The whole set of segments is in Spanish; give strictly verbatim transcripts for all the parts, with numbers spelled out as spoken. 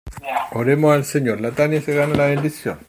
Oremos al Señor. La Tania se gana la bendición.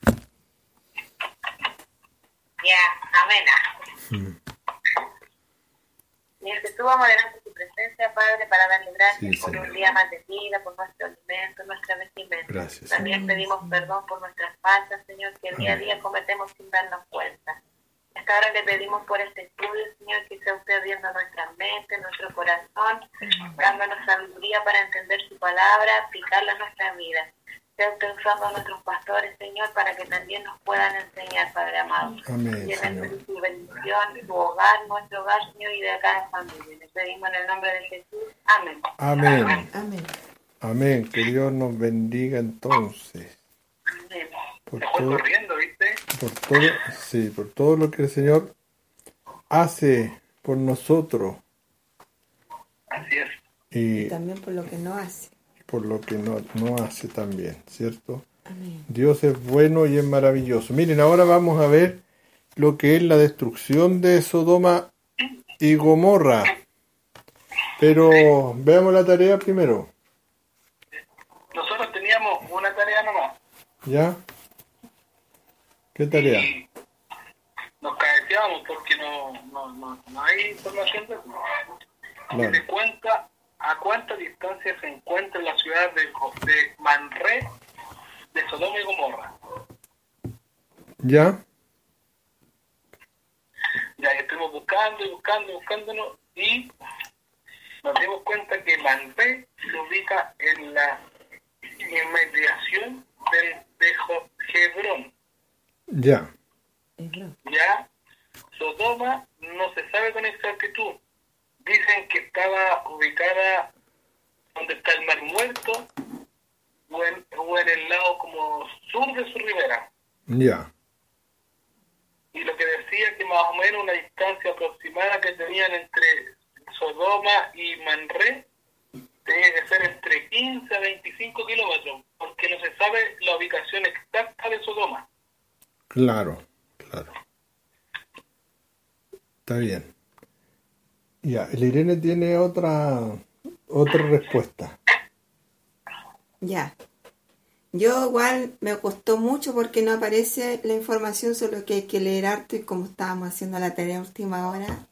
Ya, amén. Mm. Señor Jesús, vamos delante de tu presencia, Padre, para darle gracias Sí, por Señor. un día más de vida, por nuestro alimento, nuestra vestimenta. Gracias, También Señor. pedimos perdón por nuestras faltas, Señor, que día a Amén. día cometemos sin darnos cuenta. Hasta ahora le pedimos por este estudio, Señor, que sea usted abriendo nuestra mente, nuestro corazón, dándonos sabiduría para entender su palabra, aplicarla a nuestra vida. Sea usted usando a nuestros pastores, Señor, para que también nos puedan enseñar, Padre amado. Amén, Llenen Señor. de su bendición, su hogar, nuestro hogar, Señor, y de cada familia. Le pedimos en el nombre de Jesús. Amén. Amén. Amén. Amén. Que Dios nos bendiga entonces. Amén. Por Se fue todo, corriendo, ¿viste? por todo, sí, por todo lo que el Señor hace por nosotros Así es. y Y también por lo que no hace. por lo que no, no hace también, ¿cierto? Amén. Dios es bueno y es maravilloso. Miren, ahora vamos a ver lo que es la destrucción de Sodoma y Gomorra. Pero veamos la tarea primero, Nosotros teníamos una tarea nomás. ¿ya? ¿Qué tarea? Y nos cabeceábamos porque no, no, no, no hay información de eso. Claro. Se cuenta a cuánta distancia se encuentra la ciudad de, de Manré de Sodoma y Gomorra. ¿Ya? Ya estuvimos buscando y buscando, buscándonos y nos dimos cuenta que Manré se ubica en la inmediación del, de Jo- Hebrón. Ya. Hebrón. Ya Sodoma no se sabe con exactitud. Dicen que estaba ubicada donde está el Mar Muerto o en, o en el lado como sur de su ribera. Ya. Y lo que decía que más o menos una distancia aproximada que tenían entre Sodoma y Manré tenía que ser entre quince a veinticinco kilómetros, porque no se sabe la ubicación exacta de Sodoma. Claro, claro. Está bien. Ya, el Irene tiene otra otra respuesta. Ya. Yo igual me costó mucho porque no aparece la información, solo que hay que leer harto y como estábamos haciendo la tarea a última hora.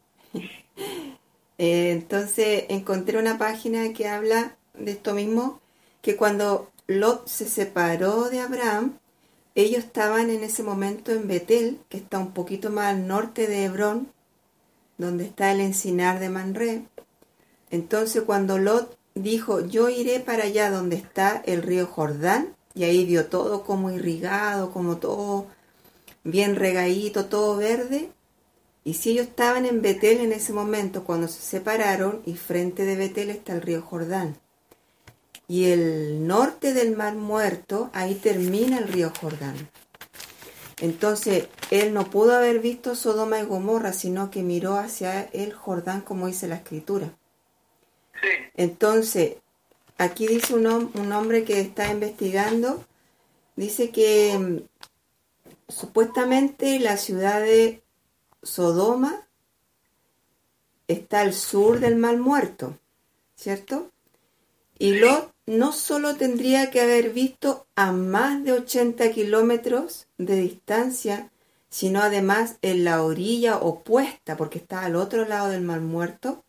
eh, entonces encontré una página que habla de esto mismo, que cuando Lot se separó de Abraham, ellos estaban en ese momento en Betel, que está un poquito más al norte de Hebrón, donde está el encinar de Manré. Entonces cuando Lot dijo, yo iré para allá donde está el río Jordán, y ahí vio todo como irrigado, como todo bien regadito, todo verde. Y si ellos estaban en Betel en ese momento, cuando se separaron, y frente de Betel está el río Jordán. Y el norte del Mar Muerto, ahí termina el río Jordán. Entonces, él no pudo haber visto Sodoma y Gomorra, sino que miró hacia el Jordán, como dice la Escritura. Sí, Entonces, aquí dice un, hom- un hombre que está investigando, dice que mm, supuestamente la ciudad de Sodoma está al sur del Mar Muerto, ¿cierto? Y Lot no solo tendría que haber visto a más de ochenta kilómetros de distancia, sino además en la orilla opuesta, porque está al otro lado del Mar Muerto,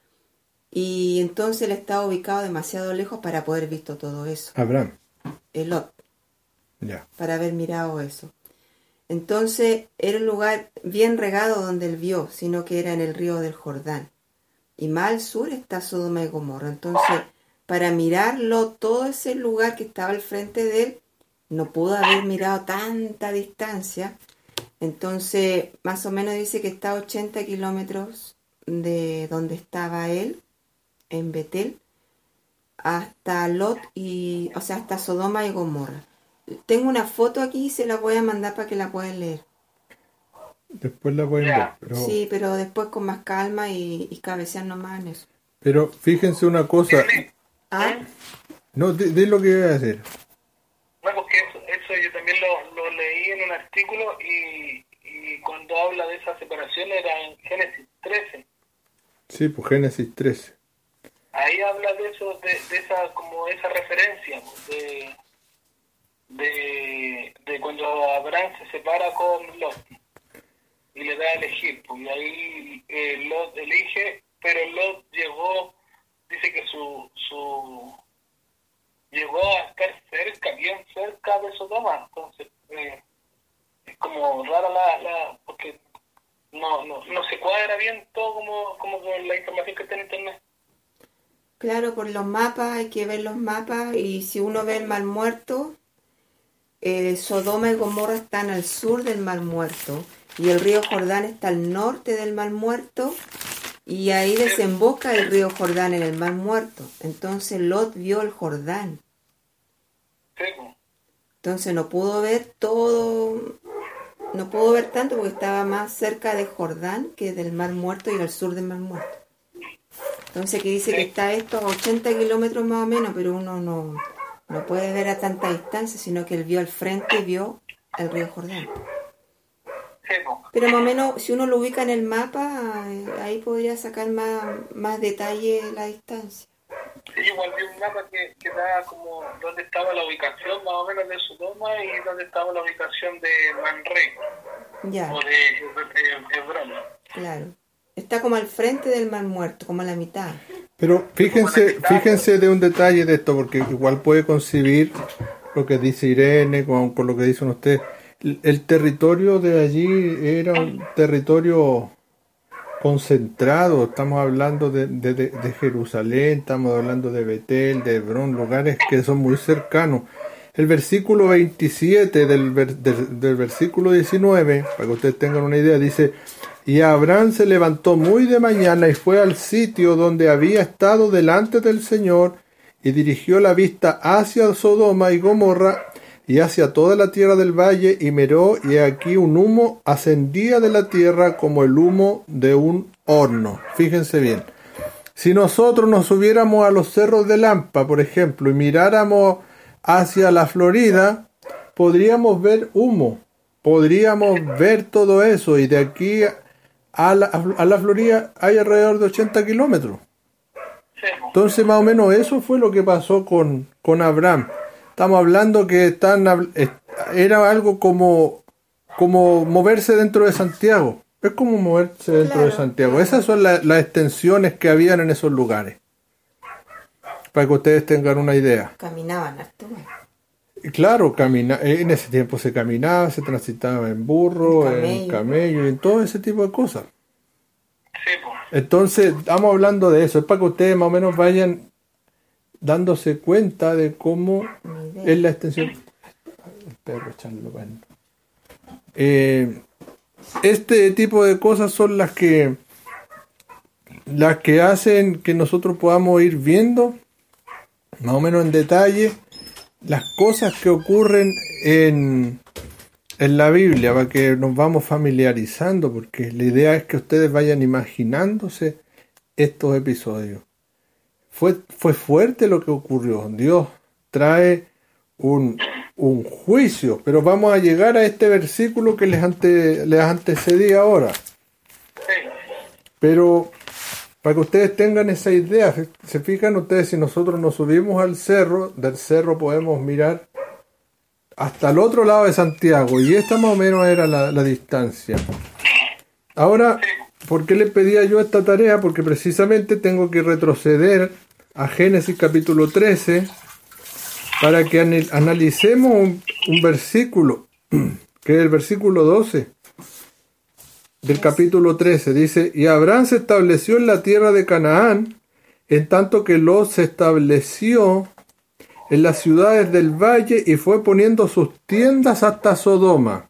y entonces él estaba ubicado demasiado lejos para poder visto todo eso, Abraham. el Lot, Ya. para haber mirado eso. Entonces era un lugar bien regado donde él vio, sino que era en el río del Jordán. Y más al sur está Sodoma y Gomorra. Entonces, para mirarlo, todo ese lugar que estaba al frente de él, no pudo haber mirado tanta distancia. Entonces, más o menos dice que está a ochenta kilómetros de donde estaba él, en Betel, hasta Lot, y, o sea, hasta Sodoma y Gomorra. Tengo una foto aquí y se la voy a mandar para que la puedan leer. Después la pueden Ya. ver. Pero, Sí, pero después con más calma y, y cabecear nomás en eso. pero fíjense una cosa. ¿Ah? No, di, di lo que iba a decir. no, porque eso, eso yo también lo, lo leí en un artículo y, y cuando habla de esa separación era en Génesis trece. Sí, pues Génesis trece. ahí habla de eso, de, de esa como esa referencia de, de, de cuando Abraham se separa con Lot y le da a elegir, pues, y ahí eh, Lot elige, pero Lot llegó, dice que su su llegó a estar cerca, bien cerca de Sodoma, entonces eh, es como rara la, la porque no, no, no se cuadra bien todo como, como con la información que está en internet. Claro, por los mapas, hay que ver los mapas, y si uno ve el Mar Muerto, eh, Sodoma y Gomorra están al sur del Mar Muerto, y el río Jordán está al norte del Mar Muerto, y ahí desemboca el río Jordán en el Mar Muerto. Entonces Lot vio el Jordán. Entonces no pudo ver todo, no pudo ver tanto porque estaba más cerca de Jordán que del Mar Muerto y al sur del Mar Muerto. Entonces aquí dice que está esto a ochenta kilómetros más o menos, pero uno no, no puede ver a tanta distancia, sino que él vio al frente y vio el río Jordán. Pero más o menos, si uno lo ubica en el mapa, ahí podría sacar más, más detalle la distancia. Sí, igual vi un mapa que, que da como dónde estaba la ubicación más o menos de Sodoma y dónde estaba la ubicación de Manré. Ya. O de Hebrón. Claro. Está como al frente del Mar Muerto, como a la mitad. Pero fíjense, fíjense de un detalle de esto, porque igual puede concebir lo que dice Irene con, con lo que dicen ustedes. El, el territorio de allí era un territorio concentrado. Estamos hablando de, de, de, de Jerusalén, estamos hablando de Betel, de Hebrón, lugares que son muy cercanos. El versículo veintisiete del, del, del versículo diecinueve, para que ustedes tengan una idea, dice: y Abraham se levantó muy de mañana y fue al sitio donde había estado delante del Señor, y dirigió la vista hacia Sodoma y Gomorra y hacia toda la tierra del valle, y miró, y aquí un humo ascendía de la tierra como el humo de un horno. Fíjense bien. Si nosotros nos subiéramos a los cerros de Lampa, por ejemplo, y miráramos hacia la Florida, podríamos ver humo, podríamos ver todo eso, y de aquí a la, a la Florida hay alrededor de ochenta kilómetros. Entonces más o menos eso fue lo que pasó con, con Abraham. Estamos hablando que están, era algo como, como moverse dentro de Santiago. Es como moverse dentro claro, de Santiago. Claro. Esas son la, las extensiones que habían en esos lugares. Para que ustedes tengan una idea. Caminaban harto. Claro, camina, en ese tiempo se caminaba, se transitaba en burro, en camello, en camello y en todo ese tipo de cosas. Sí, pues. Entonces, estamos hablando de eso. Es para que ustedes más o menos vayan dándose cuenta de cómo es la extensión. El perro echarlo bueno. Eh, este tipo de cosas son las que las que hacen que nosotros podamos ir viendo más o menos en detalle las cosas que ocurren en, en la Biblia, para que nos vamos familiarizando, porque la idea es que ustedes vayan imaginándose estos episodios. Fue, fue fuerte lo que ocurrió. Dios trae un, un juicio, pero vamos a llegar a este versículo que les, ante, les antecedí ahora. Pero para que ustedes tengan esa idea, se fijan ustedes, si nosotros nos subimos al cerro, del cerro podemos mirar hasta el otro lado de Santiago, y esta más o menos era la, la distancia. Ahora, ¿por qué le pedía yo esta tarea? Porque precisamente tengo que retroceder a Génesis capítulo trece para que analicemos un, un versículo, que es el versículo doce del capítulo trece. Dice: y Abraham se estableció en la tierra de Canaán, en tanto que Lot se estableció en las ciudades del valle y fue poniendo sus tiendas hasta Sodoma.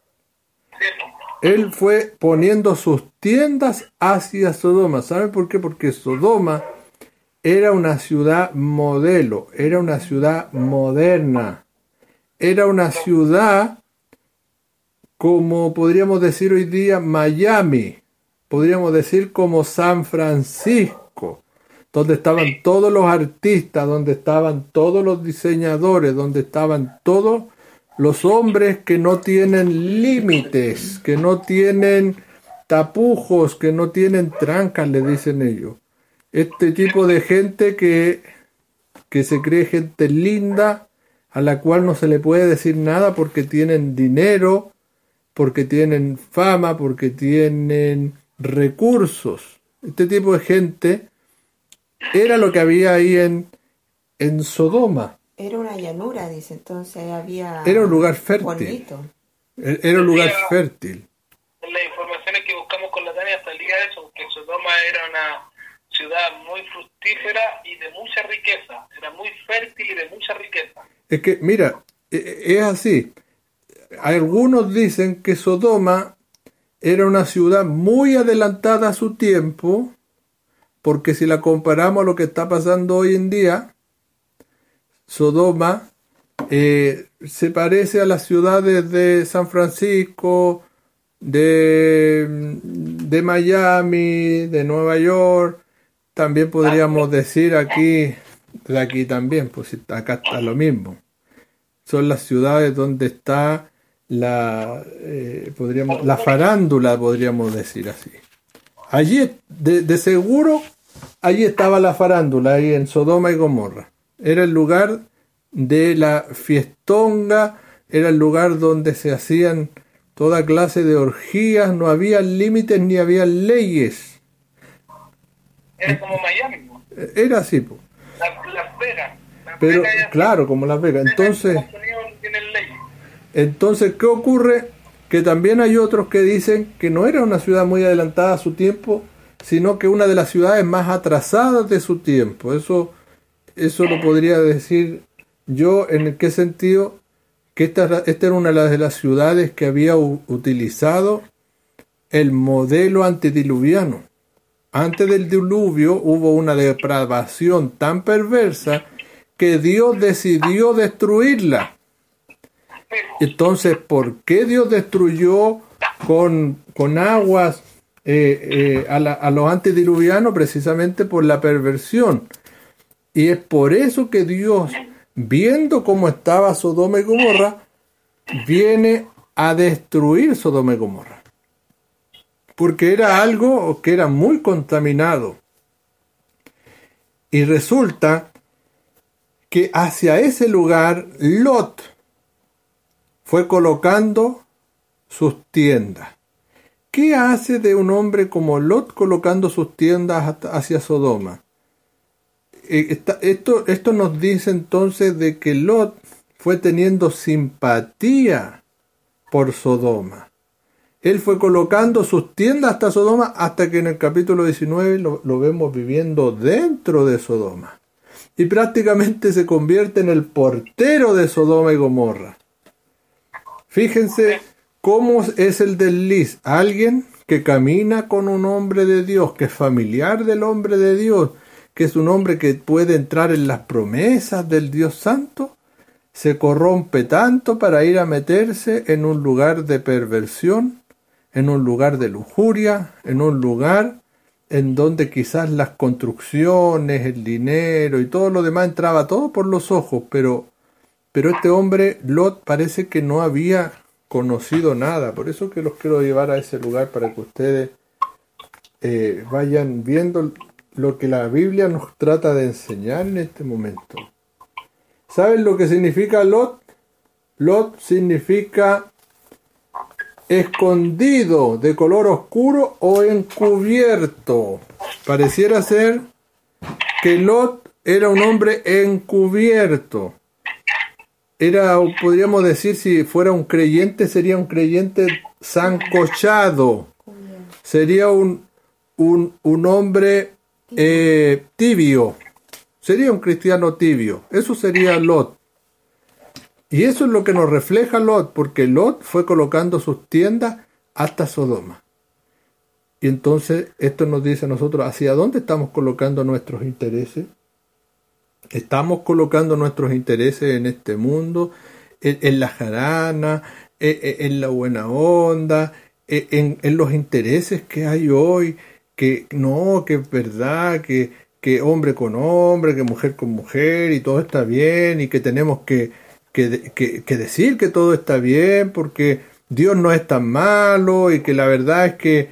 Él fue poniendo sus tiendas hacia Sodoma. ¿Saben por qué? Porque Sodoma era una ciudad modelo, era una ciudad moderna, era una ciudad, como podríamos decir hoy día, Miami, podríamos decir como San Francisco, donde estaban todos los artistas, donde estaban todos los diseñadores, donde estaban todos los hombres que no tienen límites, que no tienen tapujos, que no tienen trancas, le dicen ellos. este tipo de gente que, que se cree gente linda, a la cual no se le puede decir nada porque tienen dinero, porque tienen fama, porque tienen recursos. Este tipo de gente era lo que había ahí en, en Sodoma. Era una llanura, dice, entonces había... Era un lugar fértil. Bonito. Era un lugar fértil. En las informaciones que buscamos con la Tania salía eso, que Sodoma era una ciudad muy fructífera y de mucha riqueza. Era muy fértil y de mucha riqueza. Es que, mira, es así. Algunos dicen que Sodoma era una ciudad muy adelantada a su tiempo, porque si la comparamos a lo que está pasando hoy en día, Sodoma eh, se parece a las ciudades de San Francisco, de, de Miami, de Nueva York. También podríamos decir aquí, de aquí también, pues acá está lo mismo. Son las ciudades donde está la, eh, podríamos, la farándula, podríamos decir así. Allí, de, de seguro, allí estaba la farándula, ahí en Sodoma y Gomorra. Era el lugar de la fiestonga, era el lugar donde se hacían toda clase de orgías, no había límites ni había leyes. Era como Miami, ¿no? Era así, pues. Las, Las Vegas. Las Pero, Vegas claro, como Las Vegas. Entonces, Estados Unidos no tienen leyes. entonces, ¿qué ocurre? Que también hay otros que dicen que no era una ciudad muy adelantada a su tiempo, sino que una de las ciudades más atrasadas de su tiempo. Eso, eso lo podría decir yo, en qué sentido, que esta, esta era una de las ciudades que había u, utilizado el modelo antediluviano. Antes del diluvio hubo una depravación tan perversa que Dios decidió destruirla. Entonces, ¿por qué Dios destruyó con, con aguas eh, eh, a, la, a los antediluvianos? Precisamente por la perversión. Y es por eso que Dios, viendo cómo estaba Sodoma y Gomorra, viene a destruir Sodoma y Gomorra. Porque era algo que era muy contaminado. Y resulta que hacia ese lugar Lot fue colocando sus tiendas. ¿Qué hace de un hombre como Lot colocando sus tiendas hacia Sodoma? Esto, esto nos dice entonces de que Lot fue teniendo simpatía por Sodoma. Él fue colocando sus tiendas hasta Sodoma, hasta que en el capítulo diecinueve lo, lo vemos viviendo dentro de Sodoma. Y prácticamente se convierte en el portero de Sodoma y Gomorra. Fíjense cómo es el desliz. Alguien que camina con un hombre de Dios, que es familiar del hombre de Dios, que es un hombre que puede entrar en las promesas del Dios Santo, se corrompe tanto para ir a meterse en un lugar de perversión, en un lugar de lujuria, en un lugar en donde quizás las construcciones, el dinero y todo lo demás entraba todo por los ojos, pero, pero este hombre, Lot, parece que no había conocido nada. Por eso que los quiero llevar a ese lugar para que ustedes eh, vayan viendo lo que la Biblia nos trata de enseñar en este momento. ¿Saben lo que significa Lot? Lot significa escondido, de color oscuro o encubierto. Pareciera ser que Lot era un hombre encubierto. Era, podríamos decir, si fuera un creyente, sería un creyente sancochado. Sería un, un, un hombre eh, tibio. Sería un cristiano tibio. Eso sería Lot. Y eso es lo que nos refleja Lot, porque Lot fue colocando sus tiendas hasta Sodoma. Y entonces esto nos dice a nosotros, ¿hacia dónde estamos colocando nuestros intereses? ¿Estamos colocando nuestros intereses en este mundo, en, en la jarana, en, en la buena onda, en, en los intereses que hay hoy? Que no, que es verdad, que, que hombre con hombre, que mujer con mujer, y todo está bien, y que tenemos que Que, que, que decir que todo está bien porque Dios no es tan malo y que la verdad es que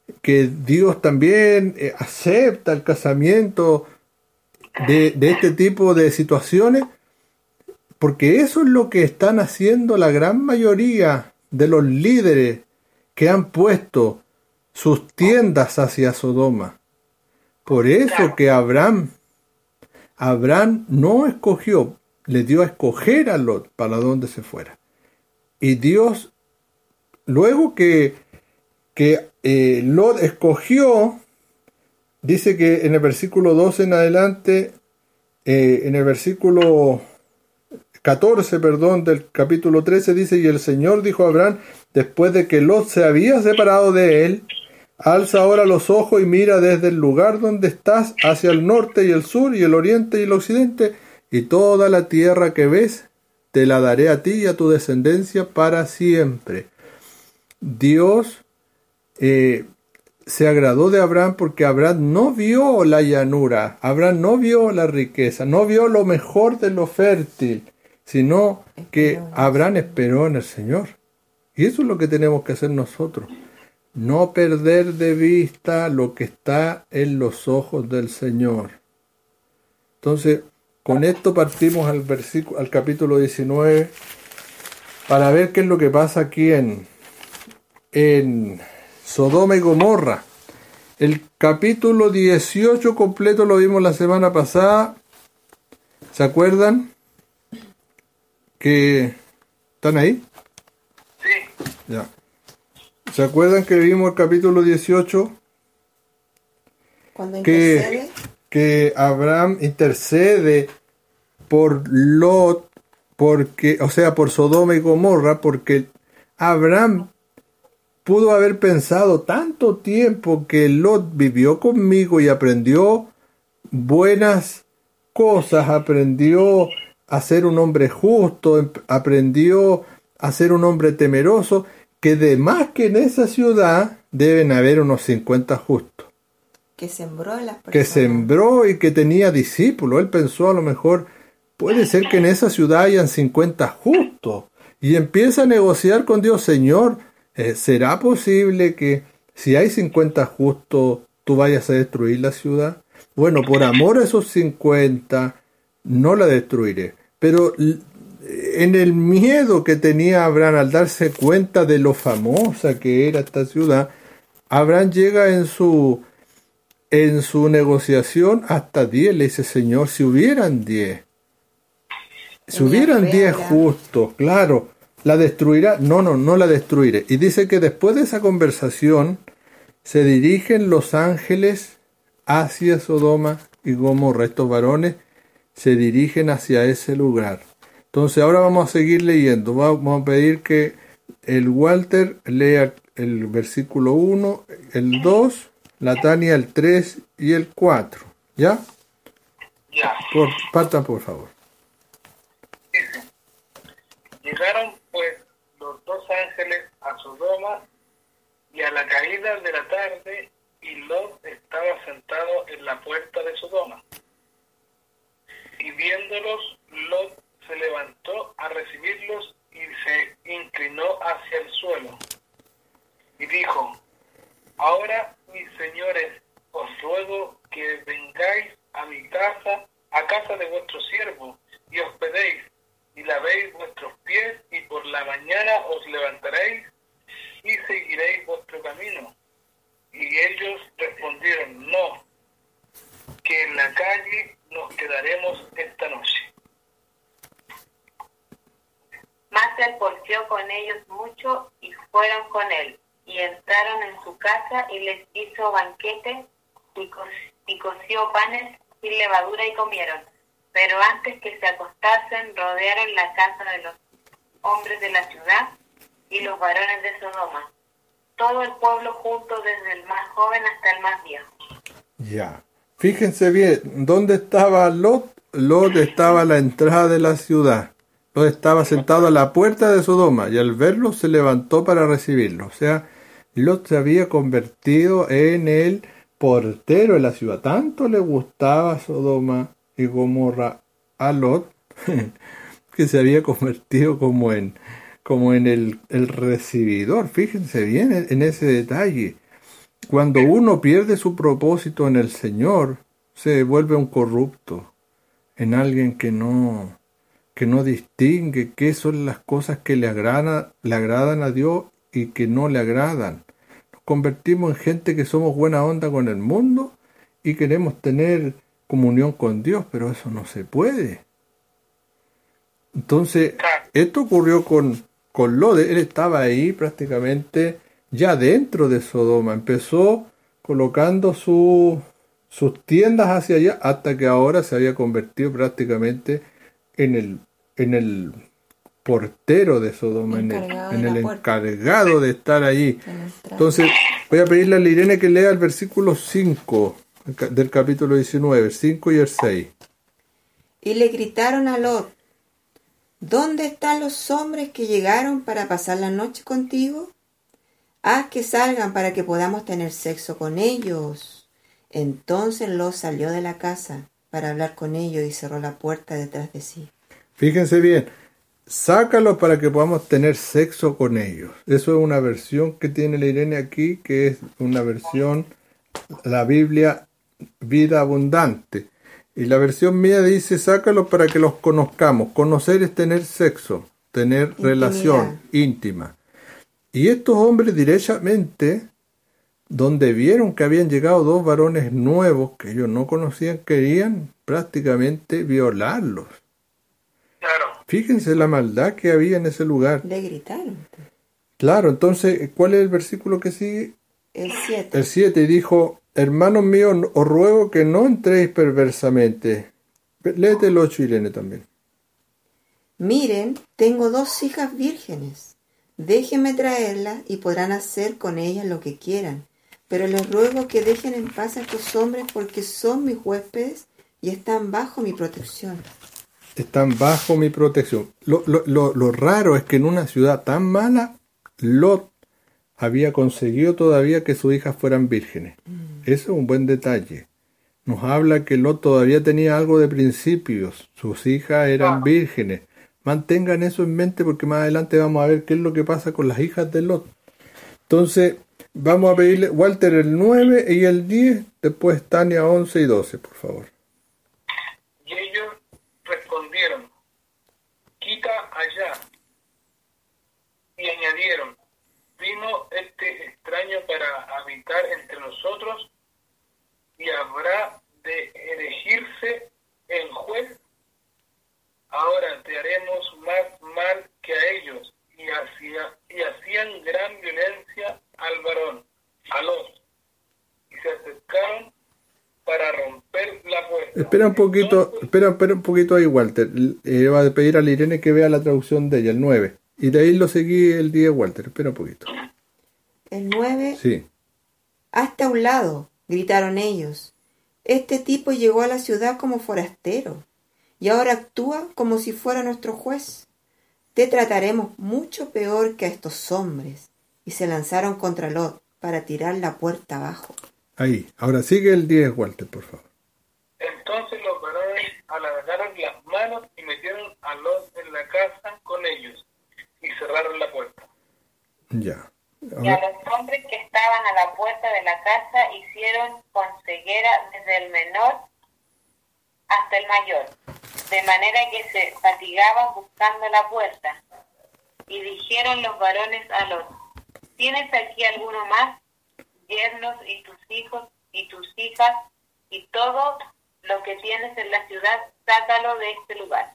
que Dios también eh, acepta el casamiento de, de este tipo de situaciones, porque eso es lo que están haciendo la gran mayoría de los líderes que han puesto sus tiendas hacia Sodoma. Por eso que Abraham, Abraham no escogió, le dio a escoger a Lot para dónde se fuera. Y Dios, luego que, que eh, Lot escogió, dice que en el versículo doce en adelante, eh, en el versículo catorce, perdón, del capítulo trece, dice: y el Señor dijo a Abraham, después de que Lot se había separado de él: alza ahora los ojos y mira desde el lugar donde estás hacia el norte y el sur y el oriente y el occidente, y toda la tierra que ves te la daré a ti y a tu descendencia para siempre. Dios eh, se agradó de Abraham porque Abraham no vio la llanura, Abraham no vio la riqueza, no vio lo mejor de lo fértil, sino que Abraham esperó en el Señor. Y eso es lo que tenemos que hacer nosotros. No perder de vista lo que está en los ojos del Señor. Entonces, con esto partimos al versículo, al capítulo diecinueve, para ver qué es lo que pasa aquí en, en Sodoma y Gomorra. El capítulo dieciocho completo lo vimos la semana pasada. ¿Se acuerdan? ¿Que están ahí? Sí. Ya. ¿Se acuerdan que vimos el capítulo dieciocho? Cuando que, intercede. que Abraham intercede por Lot, porque, o sea, por Sodoma y Gomorra, porque Abraham pudo haber pensado tanto tiempo que Lot vivió conmigo y aprendió buenas cosas, aprendió a ser un hombre justo, aprendió a ser un hombre temeroso, que de más que en esa ciudad deben haber unos cincuenta justos. Que sembró a las personas. Que sembró y que tenía discípulos. Él pensó, a lo mejor, puede ser que en esa ciudad hayan cincuenta justos. Y empieza a negociar con Dios: Señor, eh, ¿será posible que si hay cincuenta justos, tú vayas a destruir la ciudad? Bueno, por amor a esos cincuenta, no la destruiré. Pero en el miedo que tenía Abraham al darse cuenta de lo famosa que era esta ciudad, Abraham llega en su, en su negociación hasta diez. Le dice: Señor, si hubieran diez, si hubieran diez justos, claro, ¿la destruirá? No, no, no la destruiré. Y dice que después de esa conversación se dirigen los ángeles hacia Sodoma y Gomorra. Estos varones se dirigen hacia ese lugar. Entonces ahora vamos a seguir leyendo. Vamos a pedir que el Walter lea el versículo uno, el dos, la Tania el tres y el cuatro. ¿Ya? Ya. Por, partan, por favor. Dice: llegaron pues los dos ángeles a Sodoma, y a la caída de la tarde, y Lot estaba sentado en la puerta de Sodoma. Y viéndolos, Lot se levantó a recibirlos y se inclinó hacia el suelo. Y dijo: ahora, mis señores, os ruego que vengáis a mi casa, a casa de vuestro siervo, y hospedéis, y lavéis vuestros pies, y por la mañana os levantaréis, y seguiréis vuestro camino. Y ellos respondieron: no, que en la calle nos quedaremos esta noche. Mas él porfió con ellos mucho, y fueron con él, y entraron en su casa, y les hizo banquete, y, co y coció panes sin levadura, y comieron. Pero antes que se acostasen, rodearon la casa de los hombres de la ciudad y los varones de Sodoma, todo el pueblo junto, desde el más joven hasta el más viejo. Ya. Fíjense bien, ¿dónde estaba Lot? Lot estaba a la entrada de la ciudad. Lot estaba sentado a la puerta de Sodoma, y al verlo se levantó para recibirlo. O sea, Lot se había convertido en el portero de la ciudad. Tanto le gustaba Sodoma y Gomorra a Lot que se había convertido como en, como en el, el recibidor. Fíjense bien en, en ese detalle. cuando uno pierde su propósito en el Señor, se vuelve un corrupto, en alguien que no, que no distingue qué son las cosas que le agradan, le agradan a Dios y que no le agradan. Nos convertimos en gente que somos buena onda con el mundo y queremos tener comunión con Dios, pero eso no se puede. Entonces, esto ocurrió con, con Lot. Él estaba ahí prácticamente ya dentro de Sodoma. Empezó colocando su, sus tiendas hacia allá hasta que ahora se había convertido prácticamente en el, en el portero de Sodoma, en el, en el encargado de estar allí. Entonces, voy a pedirle a la Irene que lea el versículo cinco del capítulo diecinueve, el cinco y el seis. Y le gritaron a Lot: ¿dónde están los hombres que llegaron para pasar la noche contigo? Haz que salgan para que podamos tener sexo con ellos. Entonces Lot salió de la casa para hablar con ellos y cerró la puerta detrás de sí. Fíjense bien, sácalos para que podamos tener sexo con ellos. Eso es una versión que tiene la Irene aquí, que es una versión, la Biblia Vida Abundante. Y la versión mía dice, sácalos para que los conozcamos. Conocer es tener sexo, tener Intimidad. Relación íntima. Y estos hombres directamente, donde vieron que habían llegado dos varones nuevos que ellos no conocían, querían prácticamente violarlos. Claro. Fíjense la maldad que había en ese lugar. Le gritaron. Claro, entonces, ¿cuál es el versículo que sigue? El siete. El siete, y dijo: hermanos míos, os ruego que no entréis perversamente. Léete el ocho, Irene, también. Miren, tengo dos hijas vírgenes. Déjenme traerlas y podrán hacer con ellas lo que quieran. Pero les ruego que dejen en paz a estos hombres porque son mis huéspedes y están bajo mi protección. Están bajo mi protección. Lo, lo, lo, lo raro es que en una ciudad tan mala, Lot había conseguido todavía que sus hijas fueran vírgenes. Mm. Eso es un buen detalle. Nos habla que Lot todavía tenía algo de principios. Sus hijas eran vírgenes. Mantengan eso en mente porque más adelante vamos a ver qué es lo que pasa con las hijas de Lot. Entonces, vamos a pedirle, Walter, el nueve y el diez, después Tania once y doce, por favor. Y ellos respondieron: quita allá. Y añadieron: vino este extraño para habitar entre nosotros y habrá de elegirse en juez. Ahora te haremos más mal que a ellos. Y, hacía, y hacían gran violencia al varón, a Lot, y se acercaron para romper la puerta. Espera un poquito, Entonces, espera, espera un poquito ahí, Walter. Eh, va a pedir a la Irene que vea la traducción de ella, el nueve. Y de ahí lo seguí el diez, Walter. Espera un poquito. El nueve. Sí. Hasta un lado, gritaron ellos. Este tipo llegó a la ciudad como forastero y ahora actúa como si fuera nuestro juez. Te trataremos mucho peor que a estos hombres. Y se lanzaron contra Lot para tirar la puerta abajo. Ahí. Ahora sigue el diez, Walter, por favor. Entonces los varones alargaron las manos y metieron a Lot en la casa con ellos y cerraron la puerta. Ya. Ahora. Y a los hombres que estaban a la puerta de la casa hicieron con ceguera desde el menor hasta el mayor, de manera que se fatigaban buscando la puerta. Y dijeron los varones a Lot: ¿tienes aquí alguno más? Yernos y tus hijos y tus hijas y todo lo que tienes en la ciudad, sácalo de este lugar.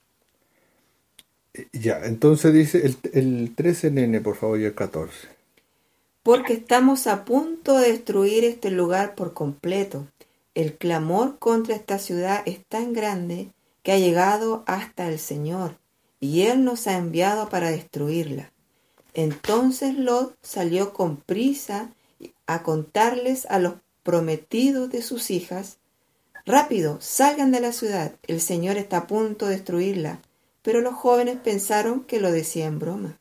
Ya, entonces dice el, el trece, nene, por favor, y el catorce. Porque estamos a punto de destruir este lugar por completo. El clamor contra esta ciudad es tan grande que ha llegado hasta el Señor, y Él nos ha enviado para destruirla. Entonces Lot salió con prisa a contarles a los prometidos de sus hijas: rápido, salgan de la ciudad, el Señor está a punto de destruirla. Pero los jóvenes pensaron que lo decía en broma.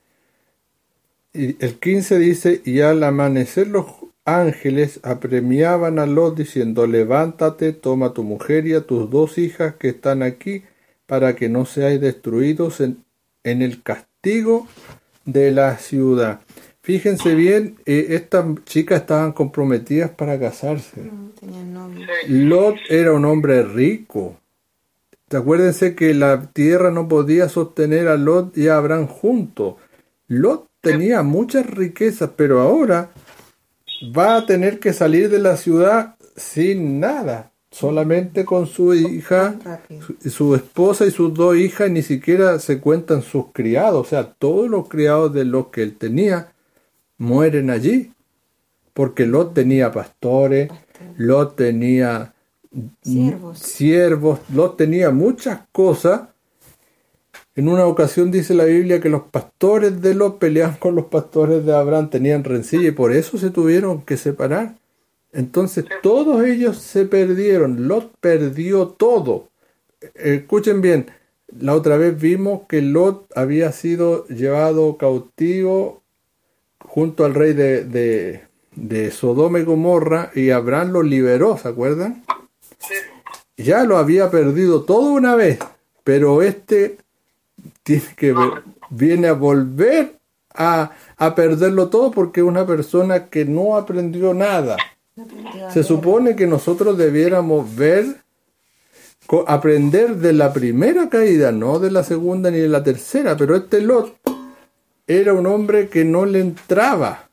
Y el quince dice: y al amanecer los ángeles apremiaban a Lot diciendo: levántate, toma tu mujer y a tus dos hijas que están aquí, para que no seáis destruidos en, en el castigo de la ciudad. fíjense bien, eh, estas chicas estaban comprometidas para casarse. Mm, tenían novio. Lot era un hombre rico. Acuérdense que la tierra no podía sostener a Lot y a Abraham juntos. Lot tenía muchas riquezas, pero ahora va a tener que salir de la ciudad sin nada, solamente con su hija, su, su esposa y sus dos hijas, y ni siquiera se cuentan sus criados. O sea, todos los criados de los que él tenía mueren allí, porque Lot tenía pastores, Lot tenía Siervos. siervos, Lot tenía muchas cosas. En una ocasión dice la Biblia que los pastores de Lot peleaban con los pastores de Abraham, tenían rencilla y por eso se tuvieron que separar. Entonces todos ellos se perdieron, Lot perdió todo. Escuchen bien, la otra vez vimos que Lot había sido llevado cautivo junto al rey de, de, de Sodoma y Gomorra y Abraham lo liberó, ¿se acuerdan? Ya lo había perdido todo una vez, pero este tiene que ver, viene a volver a, a perderlo todo porque es una persona que no aprendió nada. Se supone que nosotros debiéramos ver, aprender de la primera caída, no de la segunda ni de la tercera, pero este Lot era un hombre que no le entraba.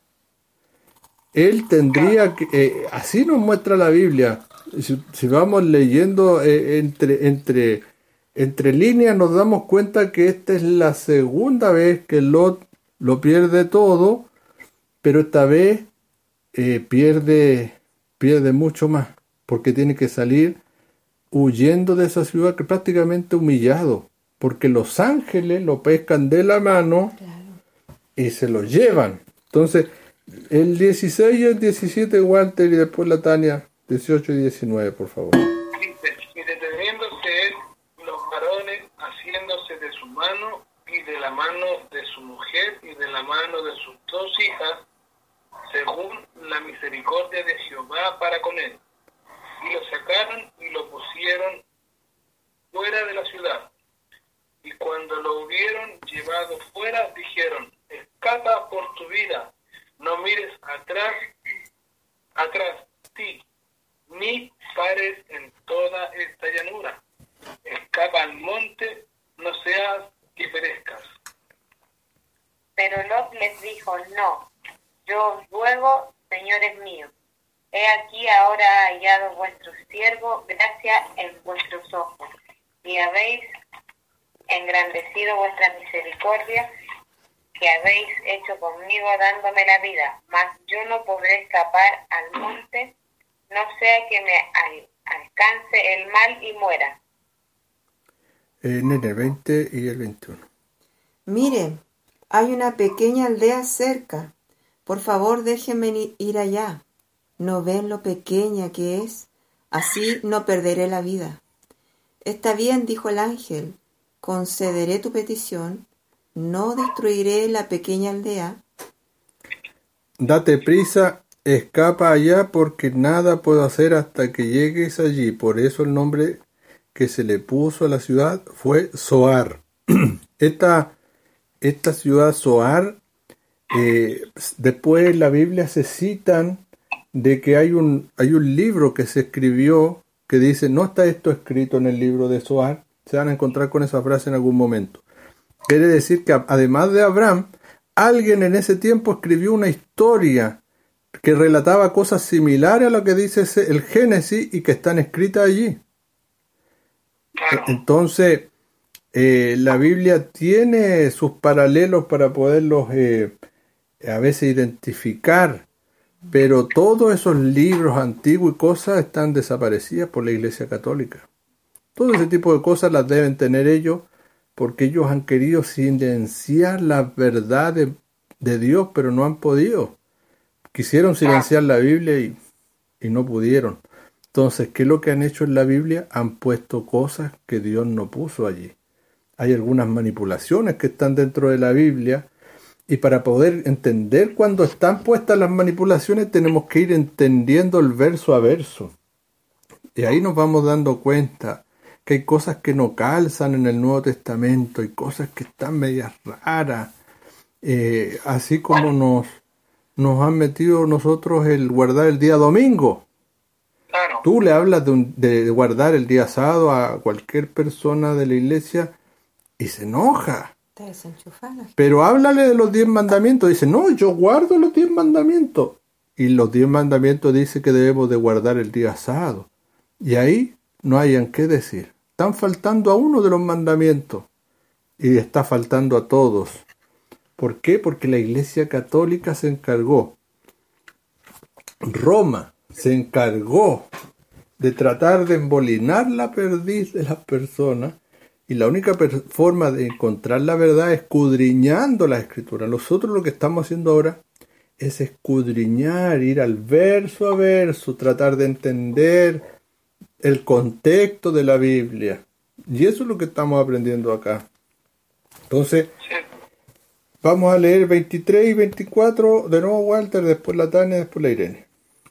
Él tendría que, eh, así nos muestra la Biblia. Si, si vamos leyendo eh, entre, entre, entre líneas nos damos cuenta que esta es la segunda vez que Lot lo pierde todo, pero esta vez eh, pierde, pierde mucho más, porque tiene que salir huyendo de esa ciudad, que prácticamente humillado, porque los ángeles lo pescan de la mano y se lo llevan. Entonces, el dieciséis y el diecisiete, Walter, y después la Tania, dieciocho y diecinueve, por favor. Y deteniéndose él, los varones, haciéndose de su mano y de la mano de su mujer y de la mano de sus dos hijas, según la misericordia de Jehová para con él. Y lo sacaron y lo pusieron fuera de la ciudad. Y cuando lo hubieron llevado fuera, dijeron: escapa por tu vida, no mires atrás, atrás ti, ni pares en toda esta llanura. Escapa al monte, no seas que perezcas. Pero Lot les dijo: no, yo os ruego, señores míos, he aquí ahora ha hallado vuestro siervo gracia en vuestros ojos, y habéis engrandecido vuestra misericordia que habéis hecho conmigo dándome la vida, mas yo no podré escapar al monte, no sea que me al- alcance el mal y muera. Eh, nene, veinte y el veintiuno. Mire, hay una pequeña aldea cerca. Por favor, déjenme ni- ir allá. ¿No ven lo pequeña que es? Así no perderé la vida. Está bien, dijo el ángel, concederé tu petición. No destruiré la pequeña aldea. Date prisa, escapa allá porque nada puedo hacer hasta que llegues allí. Por eso el nombre que se le puso a la ciudad fue Zoar. esta, esta ciudad Zoar, eh, después en la Biblia se citan de que hay un, hay un libro que se escribió que dice, no está esto escrito en el libro de Zoar. Se van a encontrar con esa frase en algún momento. Quiere decir que además de Abraham, alguien en ese tiempo escribió una historia que relataba cosas similares a lo que dice el Génesis y que están escritas allí. Entonces, eh, la Biblia tiene sus paralelos para poderlos eh, a veces identificar, pero todos esos libros antiguos y cosas están desaparecidas por la Iglesia Católica. Todo ese tipo de cosas las deben tener ellos, porque ellos han querido silenciar las verdades de Dios, pero no han podido. Quisieron silenciar la Biblia y, y no pudieron. Entonces, ¿qué es lo que han hecho en la Biblia? Han puesto cosas que Dios no puso allí. Hay algunas manipulaciones que están dentro de la Biblia, y para poder entender cuando están puestas las manipulaciones tenemos que ir entendiendo el verso a verso. Y ahí nos vamos dando cuenta que hay cosas que no calzan en el Nuevo Testamento, hay cosas que están medias raras. eh, así como nos, nos han metido nosotros el guardar el día domingo. Claro. Tú le hablas de, un, de guardar el día sábado a cualquier persona de la iglesia y se enoja. Está desenchufada. Pero háblale de los diez mandamientos. Dice, no, yo guardo los diez mandamientos. Y los diez mandamientos dice que debemos de guardar el día sábado. Y ahí no hayan qué decir. Están faltando a uno de los mandamientos. Y está faltando a todos. ¿Por qué? Porque la Iglesia Católica se encargó. Roma se encargó de tratar de embolinar la perdiz de las personas. Y la única per- forma de encontrar la verdad es escudriñando la Escritura. Nosotros lo que estamos haciendo ahora es escudriñar, ir al verso a verso, tratar de entender el contexto de la Biblia. Y eso es lo que estamos aprendiendo acá. Entonces, Sí. vamos a leer veintitrés y veinticuatro, de nuevo Walter, después la Tania, después la Irene.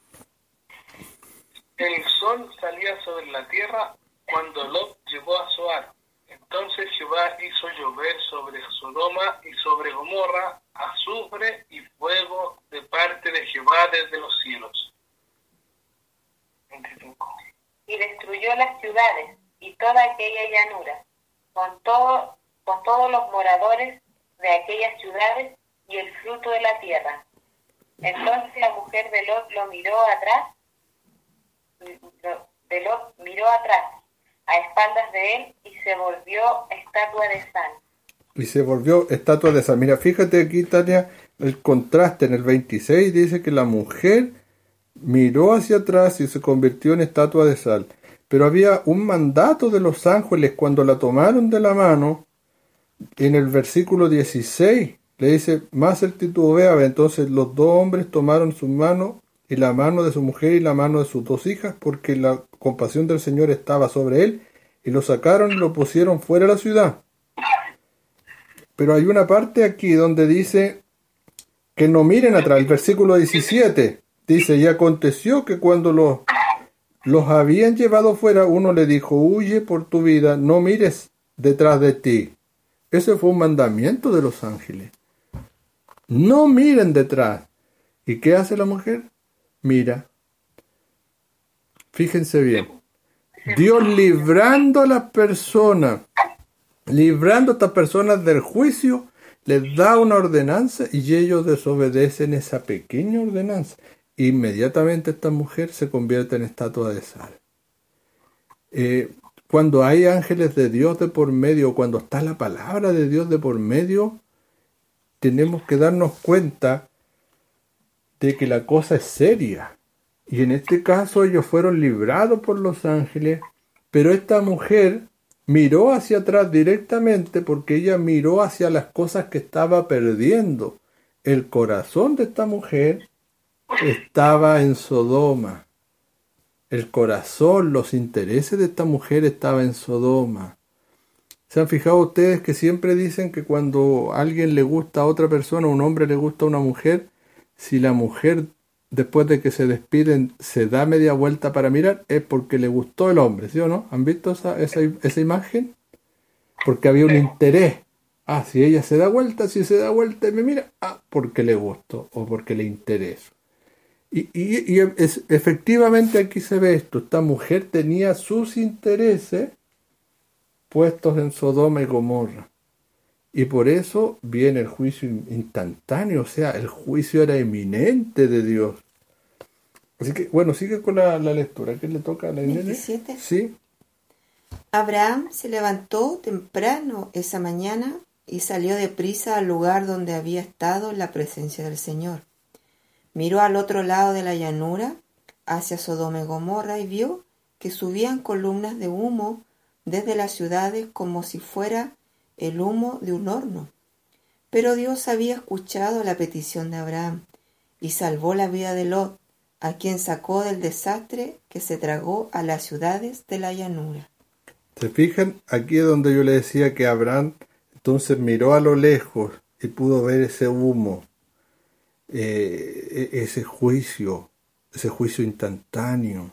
El sol salía sobre la tierra cuando Lot llegó a Zoar. Entonces Jehová hizo llover sobre Sodoma y sobre Gomorra azufre y fuego de parte de Jehová desde los cielos. veinticinco. Y destruyó las ciudades y toda aquella llanura, con, todo, con todos los moradores de aquellas ciudades y el fruto de la tierra. Entonces la mujer de Lot lo miró atrás, de Lot miró atrás, a espaldas de él, y se volvió estatua de sal. Y se volvió estatua de sal. Mira, fíjate aquí, Tania, el contraste en el veintiséis dice que la mujer miró hacia atrás y se convirtió en estatua de sal. Pero había un mandato de los ángeles cuando la tomaron de la mano. En el versículo dieciséis le dice, más el titubeaba. Entonces los dos hombres tomaron su mano y la mano de su mujer y la mano de sus dos hijas, porque la compasión del Señor estaba sobre él, y lo sacaron y lo pusieron fuera de la ciudad. Pero hay una parte aquí donde dice que no miren atrás. El versículo diecisiete dice, y aconteció que cuando los, los habían llevado fuera, uno le dijo, huye por tu vida, no mires detrás de ti. Ese fue un mandamiento de los ángeles. No miren detrás. ¿Y qué hace la mujer? Mira. Fíjense bien. Dios librando a las personas, librando a estas personas del juicio, les da una ordenanza y ellos desobedecen esa pequeña ordenanza. Inmediatamente esta mujer se convierte en estatua de sal. Eh, cuando hay ángeles de Dios de por medio, cuando está la palabra de Dios de por medio, tenemos que darnos cuenta de que la cosa es seria. Y en este caso ellos fueron librados por los ángeles, pero esta mujer miró hacia atrás directamente porque ella miró hacia las cosas que estaba perdiendo. El corazón de esta mujer estaba en Sodoma. El corazón, los intereses de esta mujer estaba en Sodoma. ¿Se han fijado ustedes que siempre dicen que cuando a alguien le gusta a otra persona, un hombre le gusta a una mujer, si la mujer después de que se despiden se da media vuelta para mirar, es porque le gustó el hombre, ¿sí o no? ¿Han visto esa, esa, esa imagen? Porque había un interés. Ah, si ella se da vuelta, si se da vuelta y me mira, ah, porque le gustó o porque le interesa. Y, y, y es, efectivamente aquí se ve esto. Esta mujer tenía sus intereses puestos en Sodoma y Gomorra. Y por eso viene el juicio instantáneo, o sea, el juicio era eminente de Dios. Así que, bueno, sigue con la, la lectura. ¿Qué le toca a la Irene? veintisiete. Sí. Abraham se levantó temprano esa mañana y salió deprisa al lugar donde había estado en la presencia del Señor. Miró al otro lado de la llanura, hacia Sodoma y Gomorra, y vio que subían columnas de humo desde las ciudades como si fuera el humo de un horno. Pero Dios había escuchado la petición de Abraham y salvó la vida de Lot, a quien sacó del desastre que se tragó a las ciudades de la llanura. ¿Se fijan? Aquí es donde yo le decía que Abraham entonces miró a lo lejos y pudo ver ese humo, eh, ese juicio, ese juicio instantáneo.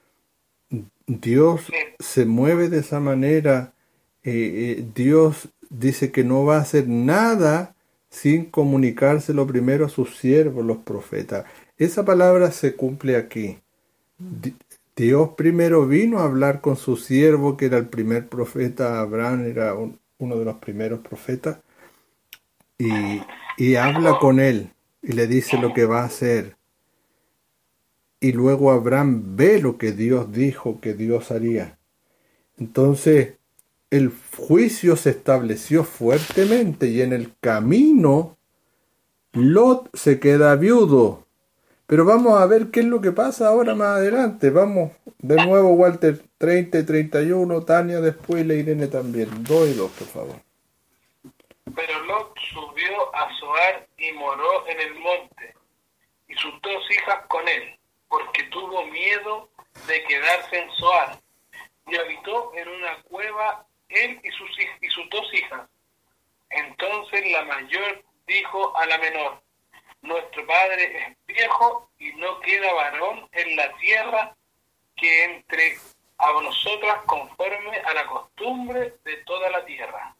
Dios se mueve de esa manera. Eh, eh, Dios dice que no va a hacer nada sin comunicárselo primero a sus siervos, los profetas. Esa palabra se cumple aquí. Di- Dios primero vino a hablar con su siervo, que era el primer profeta. Abraham era un- uno de los primeros profetas, y, y habla con él y le dice lo que va a hacer. Y luego Abraham ve lo que Dios dijo que Dios haría. Entonces, el juicio se estableció fuertemente y en el camino Lot se queda viudo. Pero vamos a ver qué es lo que pasa ahora más adelante. Vamos de nuevo, Walter, treinta y treinta y uno, Tania después y la Irene también. Dos y dos, por favor. Pero Lot subió a Zoar y moró en el monte, y sus dos hijas con él, porque tuvo miedo de quedarse en Zoar, y habitó en una cueva él y sus, hij- y sus dos hijas. Entonces la mayor dijo a la menor: nuestro padre es viejo y no queda varón en la tierra que entre a nosotras conforme a la costumbre de toda la tierra.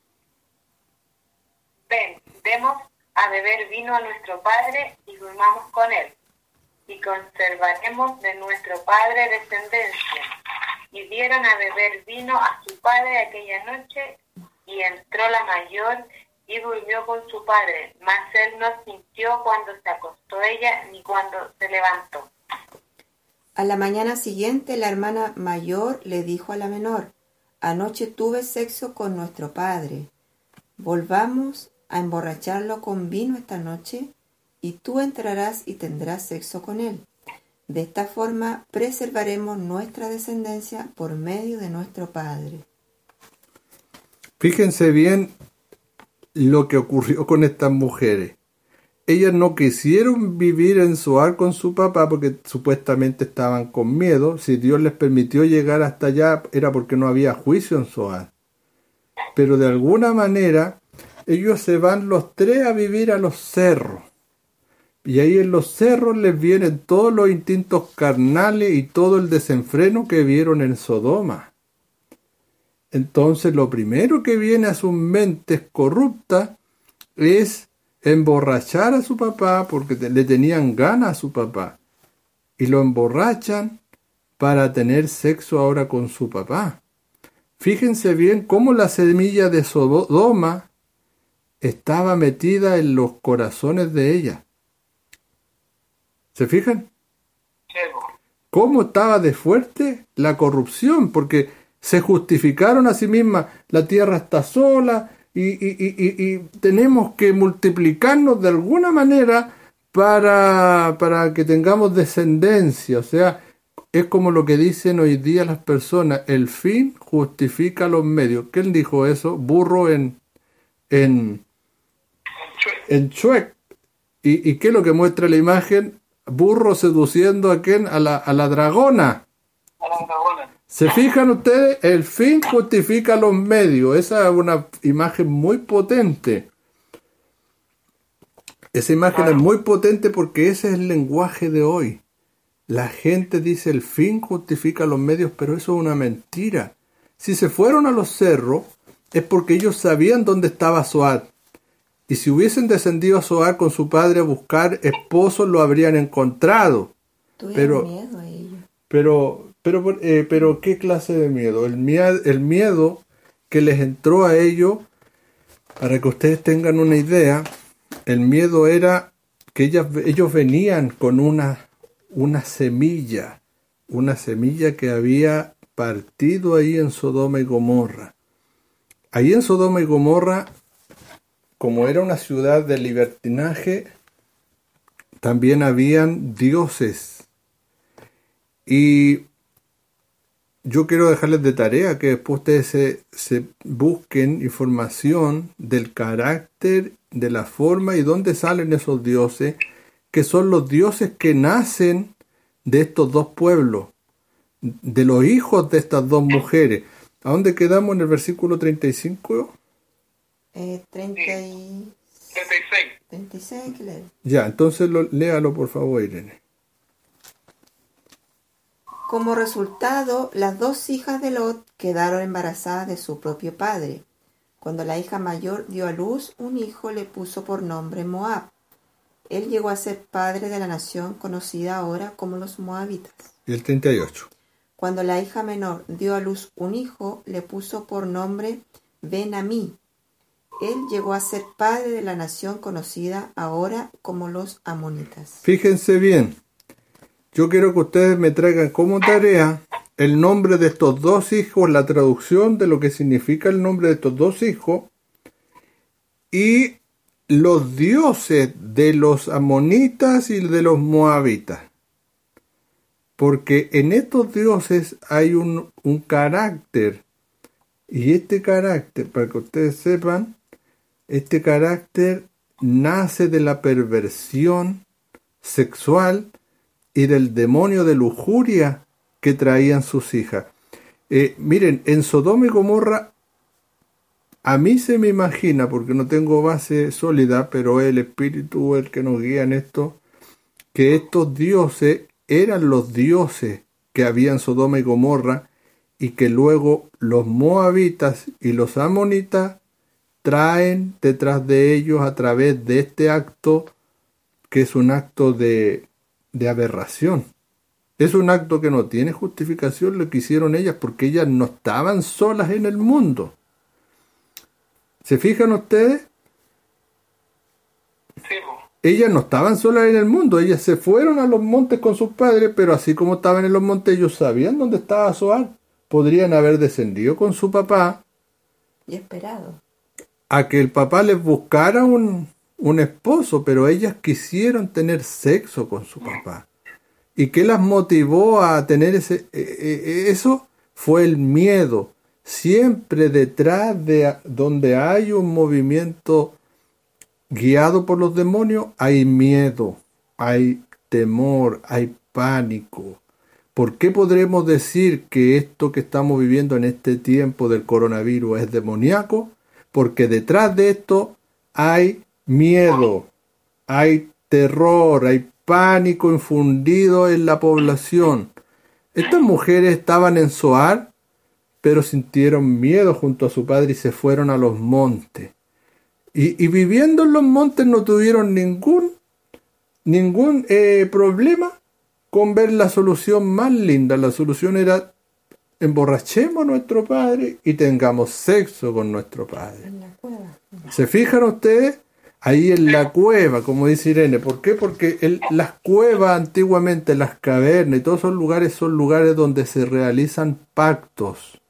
Ven, demos a beber vino a nuestro padre y durmamos con él, y conservaremos de nuestro padre descendencia. Y dieron a beber vino a su padre aquella noche, y entró la mayor y durmió con su padre, mas él no sintió cuando se acostó ella ni cuando se levantó. A la mañana siguiente la hermana mayor le dijo a la menor: anoche tuve sexo con nuestro padre. Volvamos a emborracharlo con vino esta noche, y tú entrarás y tendrás sexo con él. De esta forma preservaremos nuestra descendencia por medio de nuestro padre. Fíjense bien lo que ocurrió con estas mujeres. Ellas no quisieron vivir en Zoar con su papá porque supuestamente estaban con miedo. Si Dios les permitió llegar hasta allá era porque no había juicio en Zoar. Pero de alguna manera ellos se van los tres a vivir a los cerros. Y ahí en los cerros les vienen todos los instintos carnales y todo el desenfreno que vieron en Sodoma. Entonces lo primero que viene a sus mentes corruptas es emborrachar a su papá porque le tenían ganas a su papá. Y lo emborrachan para tener sexo ahora con su papá. Fíjense bien cómo la semilla de Sodoma estaba metida en los corazones de ella. ¿Se fijan? ¿Cómo estaba de fuerte la corrupción? Porque se justificaron a sí mismas, la tierra está sola y, y, y, y, y tenemos que multiplicarnos de alguna manera para, para que tengamos descendencia. O sea, es como lo que dicen hoy día las personas, el fin justifica los medios. ¿Quién dijo eso? Burro en, en, en Chuec. ¿Y, ¿Y qué es lo que muestra la imagen? Burro seduciendo a quién, a la, a la dragona. A la dragona. ¿Se fijan ustedes? El fin justifica los medios. Esa es una imagen muy potente. Esa imagen es muy potente porque ese es el lenguaje de hoy. La gente dice el fin justifica los medios, pero eso es una mentira. Si se fueron a los cerros es porque ellos sabían dónde estaba Zoar. Y si hubiesen descendido a Zoar con su padre a buscar esposos, lo habrían encontrado. Pero, miedo a ellos. pero, pero, eh, pero, ¿qué clase de miedo? El, miedo? el miedo que les entró a ellos, para que ustedes tengan una idea, el miedo era que ellas, ellos venían con una, una semilla, una semilla que había partido ahí en Sodoma y Gomorra. Ahí en Sodoma y Gomorra, como era una ciudad de libertinaje, también habían dioses. Y yo quiero dejarles de tarea que después ustedes se, se busquen información del carácter, de la forma y dónde salen esos dioses, que son los dioses que nacen de estos dos pueblos, de los hijos de estas dos mujeres. ¿A dónde quedamos en el versículo treinta y cinco? Eh, treinta y... treinta y seis. treinta y seis, ¿qué leer? Ya, entonces lo, léalo por favor, Irene. Como resultado, las dos hijas de Lot quedaron embarazadas de su propio padre. Cuando la hija mayor dio a luz un hijo, le puso por nombre Moab. Él llegó a ser padre de la nación conocida ahora como los moabitas. Y el treinta y ocho. Cuando la hija menor dio a luz un hijo, le puso por nombre Ben-Amí. Él llegó a ser padre de la nación conocida ahora como los amonitas. Fíjense bien, yo quiero que ustedes me traigan como tarea el nombre de estos dos hijos, la traducción de lo que significa el nombre de estos dos hijos y los dioses de los amonitas y de los moabitas. Porque en estos dioses hay un, un carácter, y este carácter, para que ustedes sepan, este carácter nace de la perversión sexual y del demonio de lujuria que traían sus hijas. Eh, miren, en Sodoma y Gomorra, a mí se me imagina, porque no tengo base sólida, pero el Espíritu el que nos guía en esto, que estos dioses eran los dioses que había en Sodoma y Gomorra y que luego los moabitas y los amonitas traen detrás de ellos a través de este acto que es un acto de, de aberración. Es un acto que no tiene justificación lo que hicieron ellas, porque ellas no estaban solas en el mundo. ¿Se fijan ustedes? Sí. Ellas no estaban solas en el mundo, ellas se fueron a los montes con sus padres, pero así como estaban en los montes, ellos sabían dónde estaba Zoar. Podrían haber descendido con su papá. Y esperado. A que el papá les buscara un, un esposo, pero ellas quisieron tener sexo con su papá. ¿Y qué las motivó a tener ese eh, eso? Fue el miedo. Siempre detrás de donde hay un movimiento guiado por los demonios, hay miedo, hay temor, hay pánico. ¿Por qué podremos decir que esto que estamos viviendo en este tiempo del coronavirus es demoníaco? Porque detrás de esto hay miedo, hay terror, hay pánico infundido en la población. Estas mujeres estaban en Zoar, pero sintieron miedo junto a su padre y se fueron a los montes. Y, y viviendo en los montes no tuvieron ningún, ningún eh, problema con ver la solución más linda. La solución era: emborrachemos a nuestro padre y tengamos sexo con nuestro padre. En la cueva. ¿Se fijan ustedes? Ahí en la cueva, como dice Irene. ¿Por qué? Porque el, las cuevas antiguamente, las cavernas y todos esos lugares son lugares donde se realizan pactos.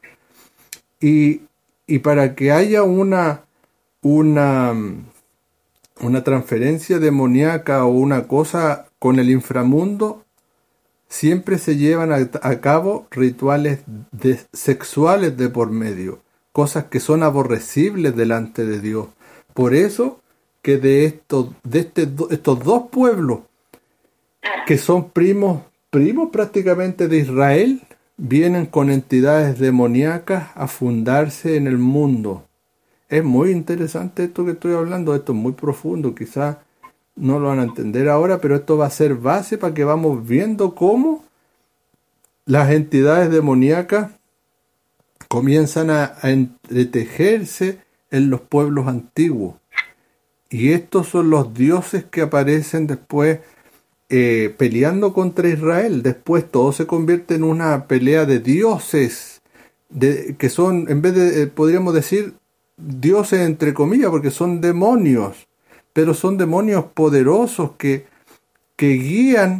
Y, y para que haya una, una, una transferencia demoníaca o una cosa con el inframundo, siempre se llevan a, a cabo rituales de, sexuales de por medio, cosas que son aborrecibles delante de Dios. Por eso que de estos, de este, estos dos pueblos, que son primos, primos prácticamente de Israel, vienen con entidades demoníacas a fundarse en el mundo. Es muy interesante esto que estoy hablando, esto es muy profundo, quizás no lo van a entender ahora, pero esto va a ser base para que vamos viendo cómo las entidades demoníacas comienzan a, a entretejerse en los pueblos antiguos. Y estos son los dioses que aparecen después eh, peleando contra Israel. Después todo se convierte en una pelea de dioses, de, que son, en vez de, eh, podríamos decir, dioses entre comillas, porque son demonios, pero son demonios poderosos que, que guían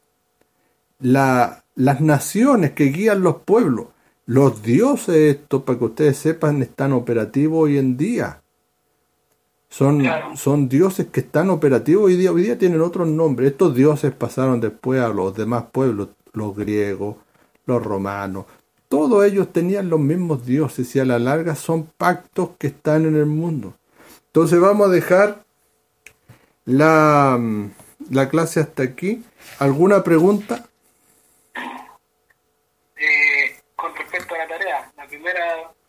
la, las naciones, que guían los pueblos. Los dioses, estos, para que ustedes sepan, están operativos hoy en día. Son, claro. son dioses que están operativos hoy día. Hoy día tienen otros nombres. Estos dioses pasaron después a los demás pueblos, los griegos, los romanos. Todos ellos tenían los mismos dioses y a la larga son pactos que están en el mundo. Entonces vamos a dejar la, la clase hasta aquí. ¿Alguna pregunta? Eh, con respecto a la tarea, la primera,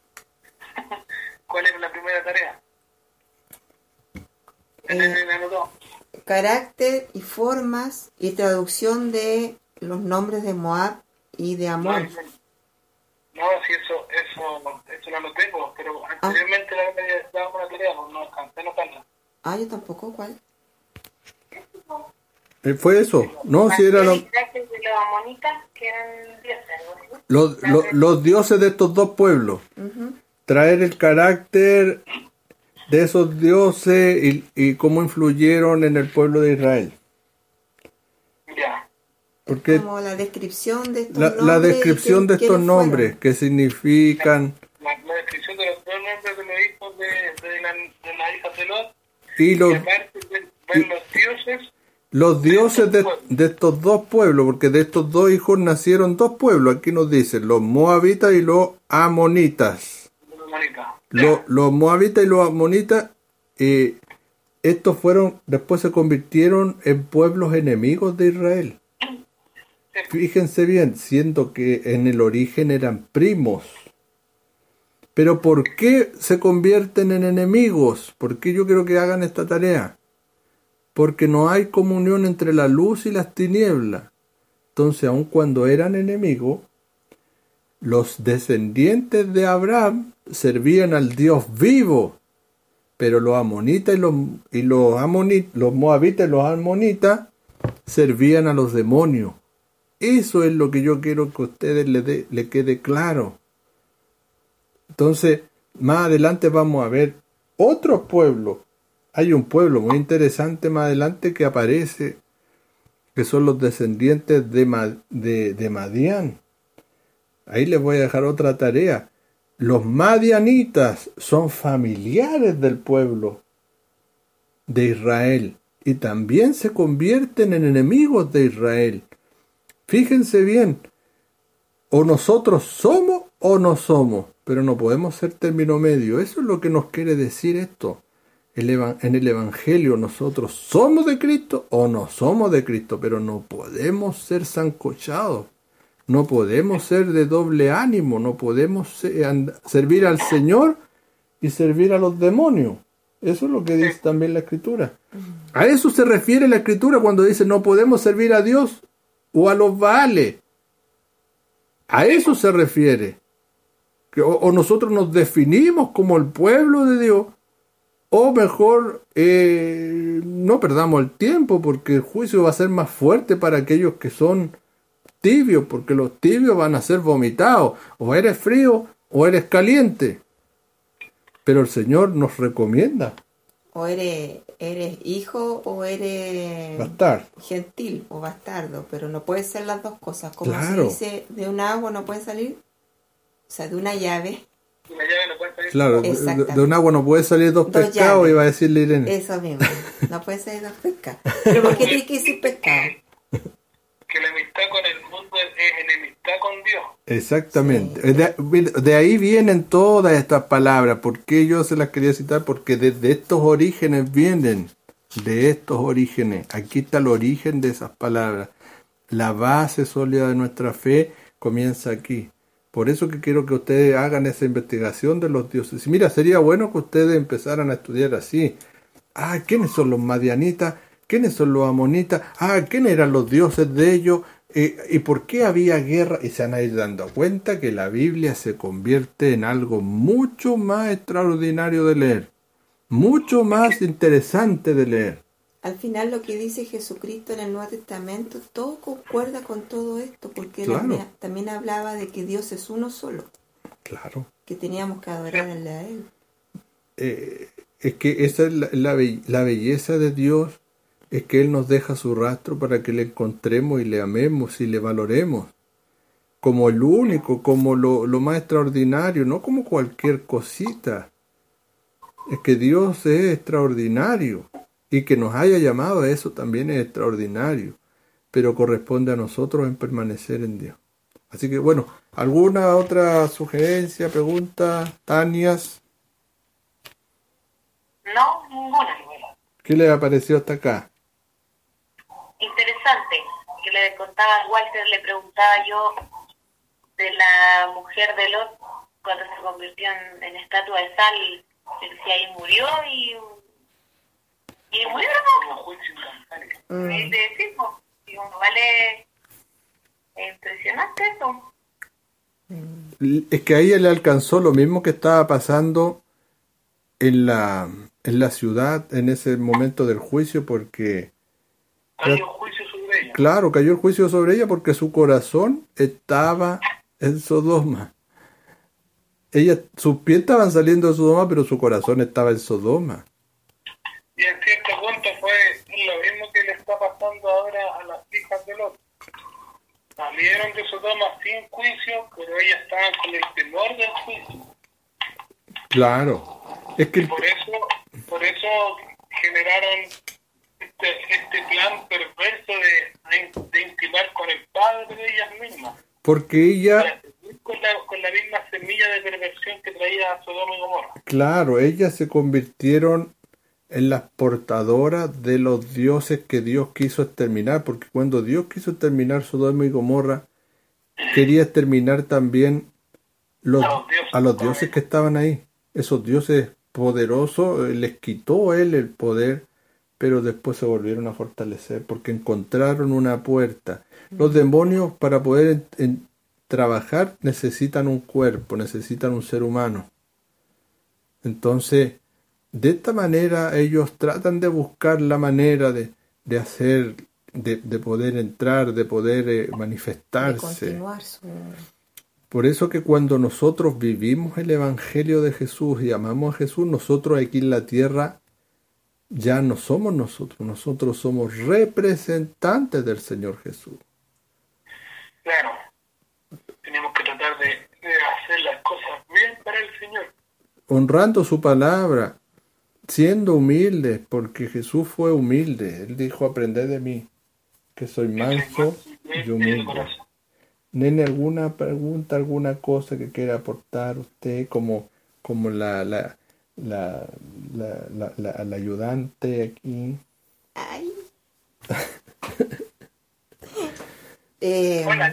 ¿cuál es la primera tarea? Eh, carácter y formas y traducción de los nombres de Moab y de Amón. No, no, si eso, eso, eso no lo tengo, pero Anteriormente la había dado una tarea, pues no alcancé a notarla. Ah, yo tampoco, ¿cuál? Eh, ¿Fue eso? No, si era lo, Los carácteres de los amonitas, que eran dioses, algo así. los, los, los dioses de estos dos pueblos. Ujú. Traer el carácter de esos dioses y, y cómo influyeron en el pueblo de Israel. Ya. Porque Como la descripción de estos la, nombres. la y descripción que- de estos quiénes nombres, fueron. que significan, La, la descripción de los dos nombres de los hijos de, de, la, de las hijas de Lot, y y los, aparte ven, ven los dioses, los dioses de, de estos dos pueblos, porque de estos dos hijos nacieron dos pueblos. Aquí nos dicen los moabitas y los amonitas. de los amonitas. Lo- los moabitas y los amonitas, eh, estos fueron, después se convirtieron en pueblos enemigos de Israel. Fíjense bien, siendo que en el origen eran primos. Pero ¿por qué se convierten en enemigos? ¿Por qué yo quiero que hagan esta tarea? Porque no hay comunión entre la luz y las tinieblas. Entonces, aun cuando eran enemigos, los descendientes de Abraham servían al Dios vivo, pero los amonitas y los, y los, amoni- los moabitas y los amonitas servían a los demonios. Eso es lo que yo quiero que a ustedes le, dé- le quede claro. Entonces, más adelante vamos a ver otros pueblos. Hay un pueblo muy interesante más adelante que aparece, que son los descendientes de, Ma- de, de Madián. Ahí les voy a dejar otra tarea. Los madianitas son familiares del pueblo de Israel y también se convierten en enemigos de Israel. Fíjense bien, o nosotros somos o no somos, pero no podemos ser término medio. Eso es lo que nos quiere decir esto. El eva- en el Evangelio nosotros somos de Cristo o no somos de Cristo, pero no podemos ser sancochados. No podemos ser de doble ánimo, no podemos se- and- servir al Señor y servir a los demonios. Eso es lo que dice también la Escritura. A eso se refiere la Escritura cuando dice no podemos servir a Dios o a los Baales. A eso se refiere. Que o, o nosotros nos definimos como el pueblo de Dios, o mejor eh, no perdamos el tiempo, porque el juicio va a ser más fuerte para aquellos que son tibios, porque los tibios van a ser vomitados. O eres frío o eres caliente. Pero el Señor nos recomienda O eres, eres hijo o eres bastar. gentil o bastardo, pero no puede ser las dos cosas. Como Claro. se dice, de un agua no puede salir, o sea, de una llave, Una llave no puede salir. Claro, de, Exactamente. de un agua no puede salir dos, Dos pescados, llaves. iba a decirle Irene. eso mismo, no puede salir dos pescados. ¿Pero por qué tiene que decir pescado? Que la amistad con el mundo es, es enemistad con Dios. Exactamente. Sí. De, de ahí vienen todas estas palabras. ¿Por qué yo se las quería citar? Porque desde estos orígenes vienen. De estos orígenes. Aquí está el origen de esas palabras. La base sólida de nuestra fe comienza aquí. Por eso que quiero que ustedes hagan esa investigación de los dioses. Y mira, sería bueno que ustedes empezaran a estudiar así. Ah, ¿quiénes son los madianitas? ¿Quiénes son los amonitas? Ah, ¿quiénes eran los dioses de ellos? Eh, ¿Y por qué había guerra? Y se van a ir dando cuenta que la Biblia se convierte en algo mucho más extraordinario de leer. Mucho más interesante de leer. Al final lo que dice Jesucristo en el Nuevo Testamento, todo concuerda con todo esto, porque él Claro. también, también hablaba de que Dios es uno solo, Claro. que teníamos que adorarle a Él. Eh, es que esa es la, la, be- la belleza de Dios, es que Él nos deja su rastro para que le encontremos y le amemos y le valoremos como el único, como lo, lo más extraordinario, no como cualquier cosita. Es que Dios es extraordinario y que nos haya llamado a eso también es extraordinario, pero corresponde a nosotros en permanecer en Dios. Así que bueno, ¿alguna otra sugerencia, pregunta, Tanias? No, ninguna. ¿Qué le ha parecido hasta acá? Interesante, que le contaba a Walter, le preguntaba yo de la mujer de Lot cuando se convirtió en, en estatua de sal, si ahí murió y, y murió, ¿no? Como juicio instantáneo. Mm. Y de sí, pues, y uno vale, es impresionante eso. Es que a ella le alcanzó lo mismo que estaba pasando en la, en la ciudad en ese momento del juicio porque... Cayó juicio sobre ella. Claro, cayó el juicio sobre ella porque su corazón estaba en Sodoma. Ella, sus pies estaban saliendo de Sodoma, pero su corazón estaba en Sodoma. Y en cierto punto fue lo mismo que le está pasando ahora a las hijas de Lot. Salieron de Sodoma sin juicio, pero ellas estaban con el temor del juicio. Claro. Es que el... por eso, por eso generaron este, este plan perverso de, de intimar con el padre de ellas mismas. Porque ella... Con la, con la misma semilla de perversión que traía Sodoma y Gomorra. Claro, ellas se convirtieron en las portadoras de los dioses que Dios quiso exterminar, porque cuando Dios quiso exterminar Sodoma y Gomorra, quería exterminar también los, a, los dioses, a los dioses que estaban ahí. Esos dioses poderosos, les quitó él el poder, pero después se volvieron a fortalecer, porque encontraron una puerta. Los demonios, para poder en, en, trabajar, necesitan un cuerpo, necesitan un ser humano. Entonces, de esta manera ellos tratan de buscar la manera de, de hacer, de, de poder entrar, de poder eh, manifestarse. De continuar su... Por eso que cuando nosotros vivimos el Evangelio de Jesús y amamos a Jesús, nosotros aquí en la tierra ya no somos nosotros, nosotros somos representantes del Señor Jesús. Claro, tenemos que tratar de, de hacer las cosas bien para el Señor. Honrando su palabra, siendo humildes, porque Jesús fue humilde. Él dijo, aprended de mí, que soy manso y humilde. Nene, ¿alguna pregunta, alguna cosa que quiera aportar usted como, como la, la, la, la, la, la, la ayudante aquí? Ay. eh, Hola.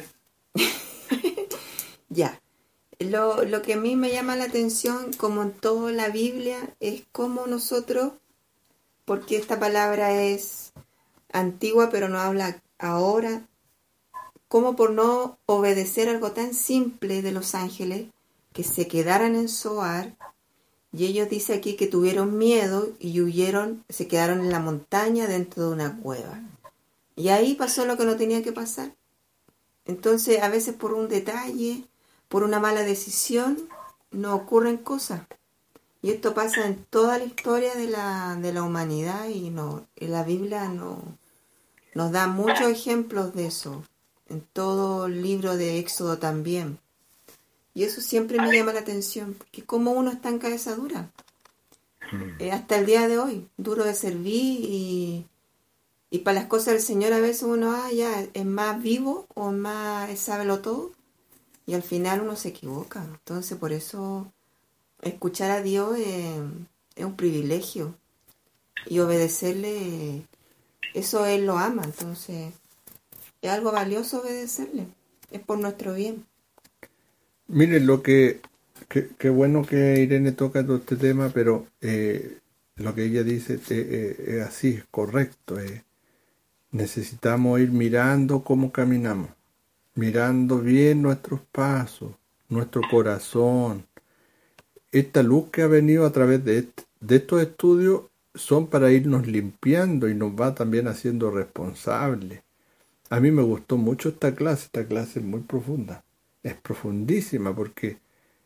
Ya. Lo, lo que a mí me llama la atención, como en toda la Biblia, es cómo nosotros, porque esta palabra es antigua pero no habla ahora, como por no obedecer algo tan simple de los ángeles, que se quedaran en Zoar, y ellos dice aquí que tuvieron miedo y huyeron, se quedaron en la montaña dentro de una cueva. Y ahí pasó lo que no tenía que pasar. Entonces, a veces por un detalle, por una mala decisión, no ocurren cosas. Y esto pasa en toda la historia de la, de la humanidad y no, y la Biblia no, nos da muchos ejemplos de eso. En todo el libro de Éxodo también. Y eso siempre me llama la atención, porque como uno está en cabeza dura. Mm. Eh, hasta el día de hoy, duro de servir y, y para las cosas del Señor a veces uno ah, ya es más vivo o más sábelo todo. Y al final uno se equivoca. Entonces, por eso, escuchar a Dios eh, es un privilegio. Y obedecerle, eso Él lo ama. Entonces, es algo valioso obedecerle. Es por nuestro bien. Miren, lo que... Qué bueno que Irene toca todo este tema, pero eh, lo que ella dice eh, es así, es correcto. Eh. Necesitamos ir mirando cómo caminamos. Mirando bien nuestros pasos, nuestro corazón. Esta luz que ha venido a través de, este, de estos estudios son para irnos limpiando y nos va también haciendo responsables. A mí me gustó mucho esta clase, esta clase es muy profunda, es profundísima porque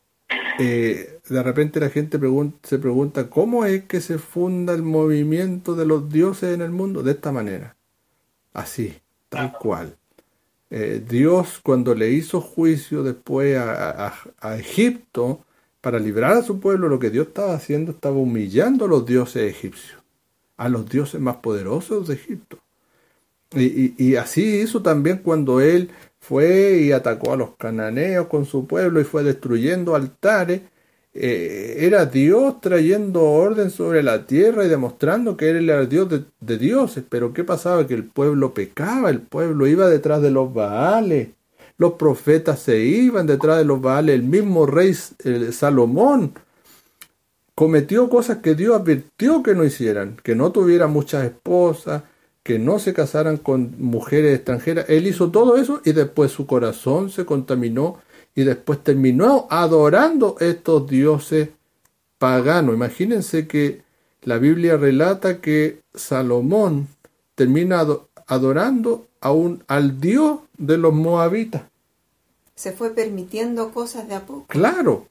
eh, de repente la gente pregunta, se pregunta ¿cómo es que se funda el movimiento de los dioses en el mundo? De esta manera, así, tal cual. Eh, Dios cuando le hizo juicio después a, a, a Egipto para librar a su pueblo, lo que Dios estaba haciendo, estaba humillando a los dioses egipcios, a los dioses más poderosos de Egipto. Y, y, y así hizo también cuando él fue y atacó a los cananeos con su pueblo y fue destruyendo altares. Eh, era Dios trayendo orden sobre la tierra y demostrando que él era el Dios de, de dioses. Pero ¿qué pasaba? Que el pueblo pecaba, el pueblo iba detrás de los Baales, los profetas se iban detrás de los Baales, el mismo rey el Salomón cometió cosas que Dios advirtió que no hicieran, que no tuvieran muchas esposas, que no se casaran con mujeres extranjeras. Él hizo todo eso y después su corazón se contaminó y después terminó adorando estos dioses pagano. Imagínense que la Biblia relata que Salomón termina adorando a un, al Dios de los moabitas. Se fue permitiendo cosas de a poco. Claro.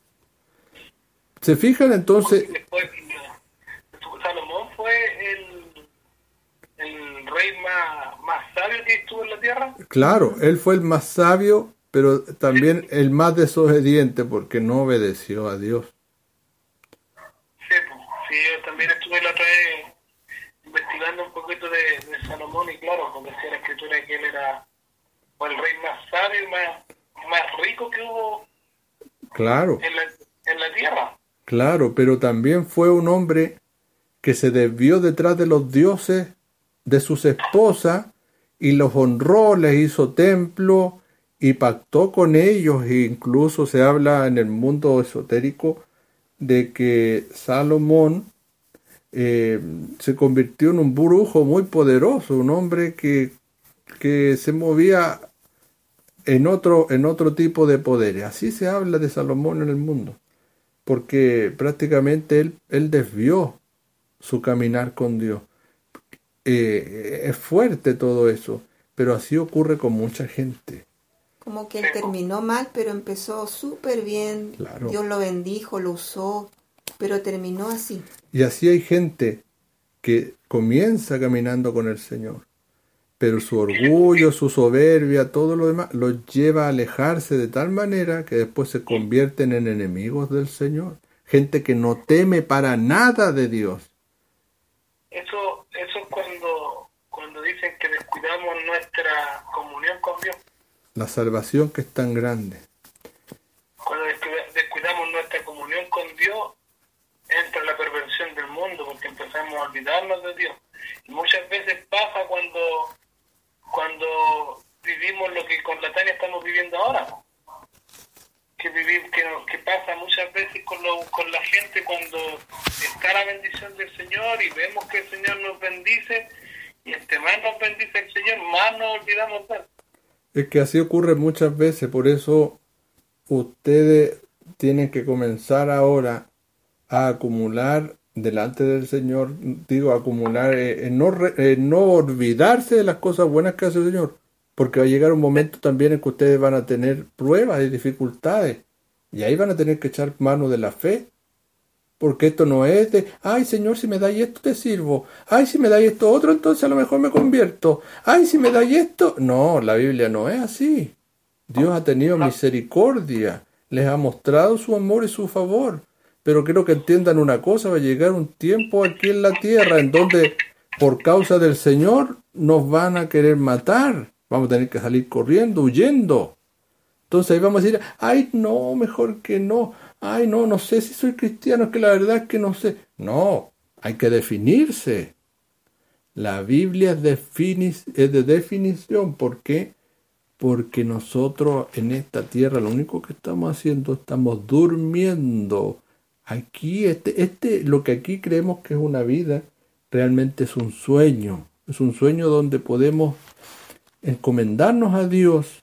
¿Se fijan entonces? Después, Salomón fue el, el rey más, más sabio que estuvo en la tierra. Claro, él fue el más sabio, pero también el más desobediente porque no obedeció a Dios. Sí, pues, sí, yo también estuve la otra vez investigando un poquito de, de Salomón y claro, porque decía la escritura que él era el rey más sabio y más, más rico que hubo Claro. en la, en la tierra. Claro, pero también fue un hombre que se desvió detrás de los dioses de sus esposas y los honró, les hizo templo y pactó con ellos, e incluso se habla en el mundo esotérico de que Salomón eh, se convirtió en un brujo muy poderoso, un hombre que, que se movía en otro, en otro tipo de poderes. Así se habla de Salomón en el mundo, porque prácticamente él, él desvió su caminar con Dios. Eh, es fuerte todo eso, pero así ocurre con mucha gente. Como que él terminó mal, pero empezó súper bien. Claro. Dios lo bendijo, lo usó, pero terminó así. Y así hay gente que comienza caminando con el Señor, pero su orgullo, su soberbia, todo lo demás, los lleva a alejarse de tal manera que después se convierten en enemigos del Señor. Gente que no teme para nada de Dios. Eso, eso es cuando, cuando dicen que descuidamos nuestra comunión con Dios. La salvación que es tan grande. Cuando descuidamos nuestra comunión con Dios, entra la perversión del mundo, porque empezamos a olvidarnos de Dios. Y muchas veces pasa cuando, cuando vivimos lo que con la Tania estamos viviendo ahora. Que, vivir, que, que pasa muchas veces con, lo, con la gente cuando está la bendición del Señor y vemos que el Señor nos bendice, y entre más nos bendice el Señor, más nos olvidamos de él. Es que así ocurre muchas veces, por eso ustedes tienen que comenzar ahora a acumular delante del Señor, digo, acumular, eh, en no, re, en no olvidarse de las cosas buenas que hace el Señor, porque va a llegar un momento también en que ustedes van a tener pruebas y dificultades, y ahí van a tener que echar mano de la fe, porque esto no es de, ay Señor, si me dais esto te sirvo, ay si me dais esto otro, entonces a lo mejor me convierto, ay si me dais esto. No, la Biblia no es así. Dios ha tenido misericordia, les ha mostrado su amor y su favor, pero quiero que entiendan una cosa, va a llegar un tiempo aquí en la tierra en donde por causa del Señor nos van a querer matar, vamos a tener que salir corriendo, huyendo. Entonces ahí vamos a decir, ay no, mejor que no, ay no, no sé si soy cristiano, es que la verdad es que no sé. No, hay que definirse. La Biblia es, defini- es de definición. ¿Por qué? Porque nosotros en esta tierra lo único que estamos haciendo, estamos durmiendo. Aquí, este, este, lo que aquí creemos que es una vida, realmente es un sueño. Es un sueño donde podemos encomendarnos a Dios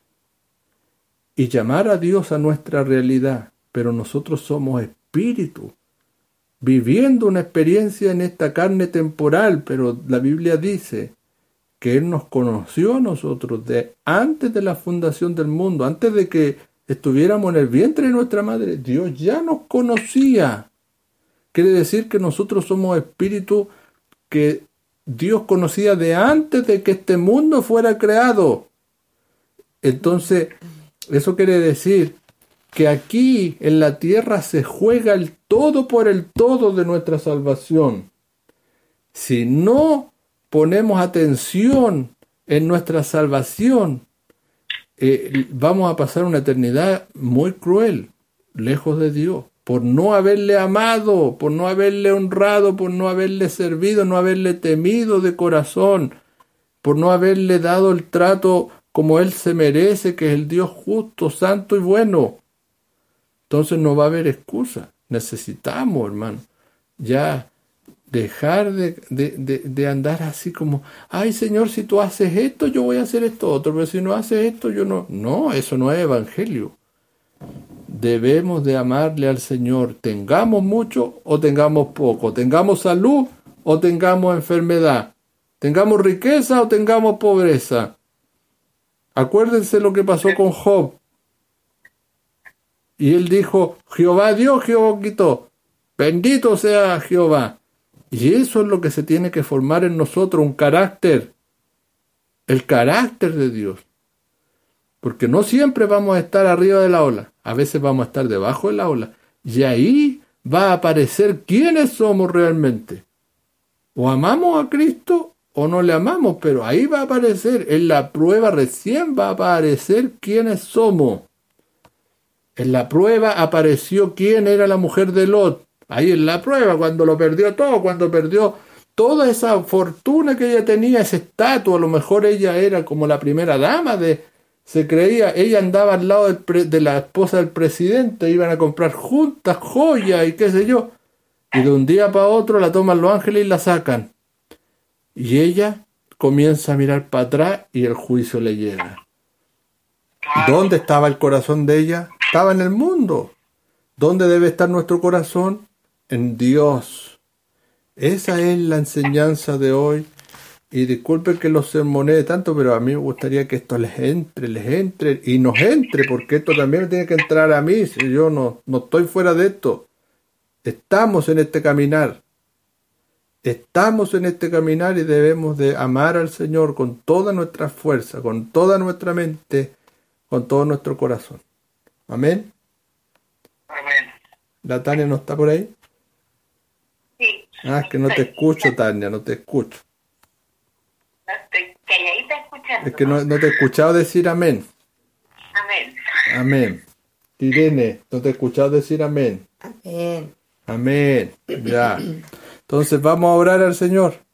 y llamar a Dios a nuestra realidad. Pero nosotros somos espíritu, viviendo una experiencia en esta carne temporal, pero la Biblia dice que Él nos conoció a nosotros de antes de la fundación del mundo, antes de que estuviéramos en el vientre de nuestra madre. Dios ya nos conocía. Quiere decir que nosotros somos espíritu que Dios conocía de antes de que este mundo fuera creado. Entonces, eso quiere decir que aquí en la tierra se juega el todo por el todo de nuestra salvación. Si no ponemos atención en nuestra salvación, eh, vamos a pasar una eternidad muy cruel, lejos de Dios, por no haberle amado, por no haberle honrado, por no haberle servido, no haberle temido de corazón, por no haberle dado el trato como Él se merece, que es el Dios justo, santo y bueno. Entonces no va a haber excusa. Necesitamos, hermano, ya dejar de, de, de, de andar así como, ay Señor, si tú haces esto, yo voy a hacer esto otro, pero si no haces esto, yo no. No, eso no es evangelio. debemos de amarle al Señor, tengamos mucho o tengamos poco, tengamos salud o tengamos enfermedad, tengamos riqueza o tengamos pobreza. Acuérdense lo que pasó con Job. Y él dijo, Jehová dio, Jehová quitó. Bendito sea Jehová. Y eso es lo que se tiene que formar en nosotros, un carácter. El carácter de Dios. Porque no siempre vamos a estar arriba de la ola. A veces vamos a estar debajo de la ola. Y ahí va a aparecer quiénes somos realmente. O amamos a Cristo o no le amamos, pero ahí va a aparecer, en la prueba recién va a aparecer quiénes somos. En la prueba apareció quién era la mujer de Lot. Ahí en la prueba, cuando lo perdió todo, cuando perdió toda esa fortuna que ella tenía, ese estatus, a lo mejor ella era como la primera dama de... Se creía, ella andaba al lado del pre, de la esposa del presidente, iban a comprar juntas joyas y qué sé yo. Y de un día para otro la toman los ángeles y la sacan. Y ella comienza a mirar para atrás y el juicio le llega. ¿Dónde estaba el corazón de ella? Estaba en el mundo. ¿Dónde debe estar nuestro corazón? En Dios. Esa es la enseñanza de hoy. Y disculpen que los sermonee tanto, pero a mí me gustaría que esto les entre, les entre y nos entre, porque esto también me tiene que entrar a mí. Si yo no, no estoy fuera de esto. Estamos en este caminar. Estamos en este caminar y debemos de amar al Señor con toda nuestra fuerza, con toda nuestra mente, con todo nuestro corazón. Amén. Amén. ¿La Tania no está por ahí? Sí. Ah, es que no te escucho, Tania, no te escucho. No, estoy calladita escuchando. Es que no, no te he escuchado decir amén. Amén. Amén. Irene, no te he escuchado decir amén. Amén. Amén. Ya. Entonces vamos a orar al Señor.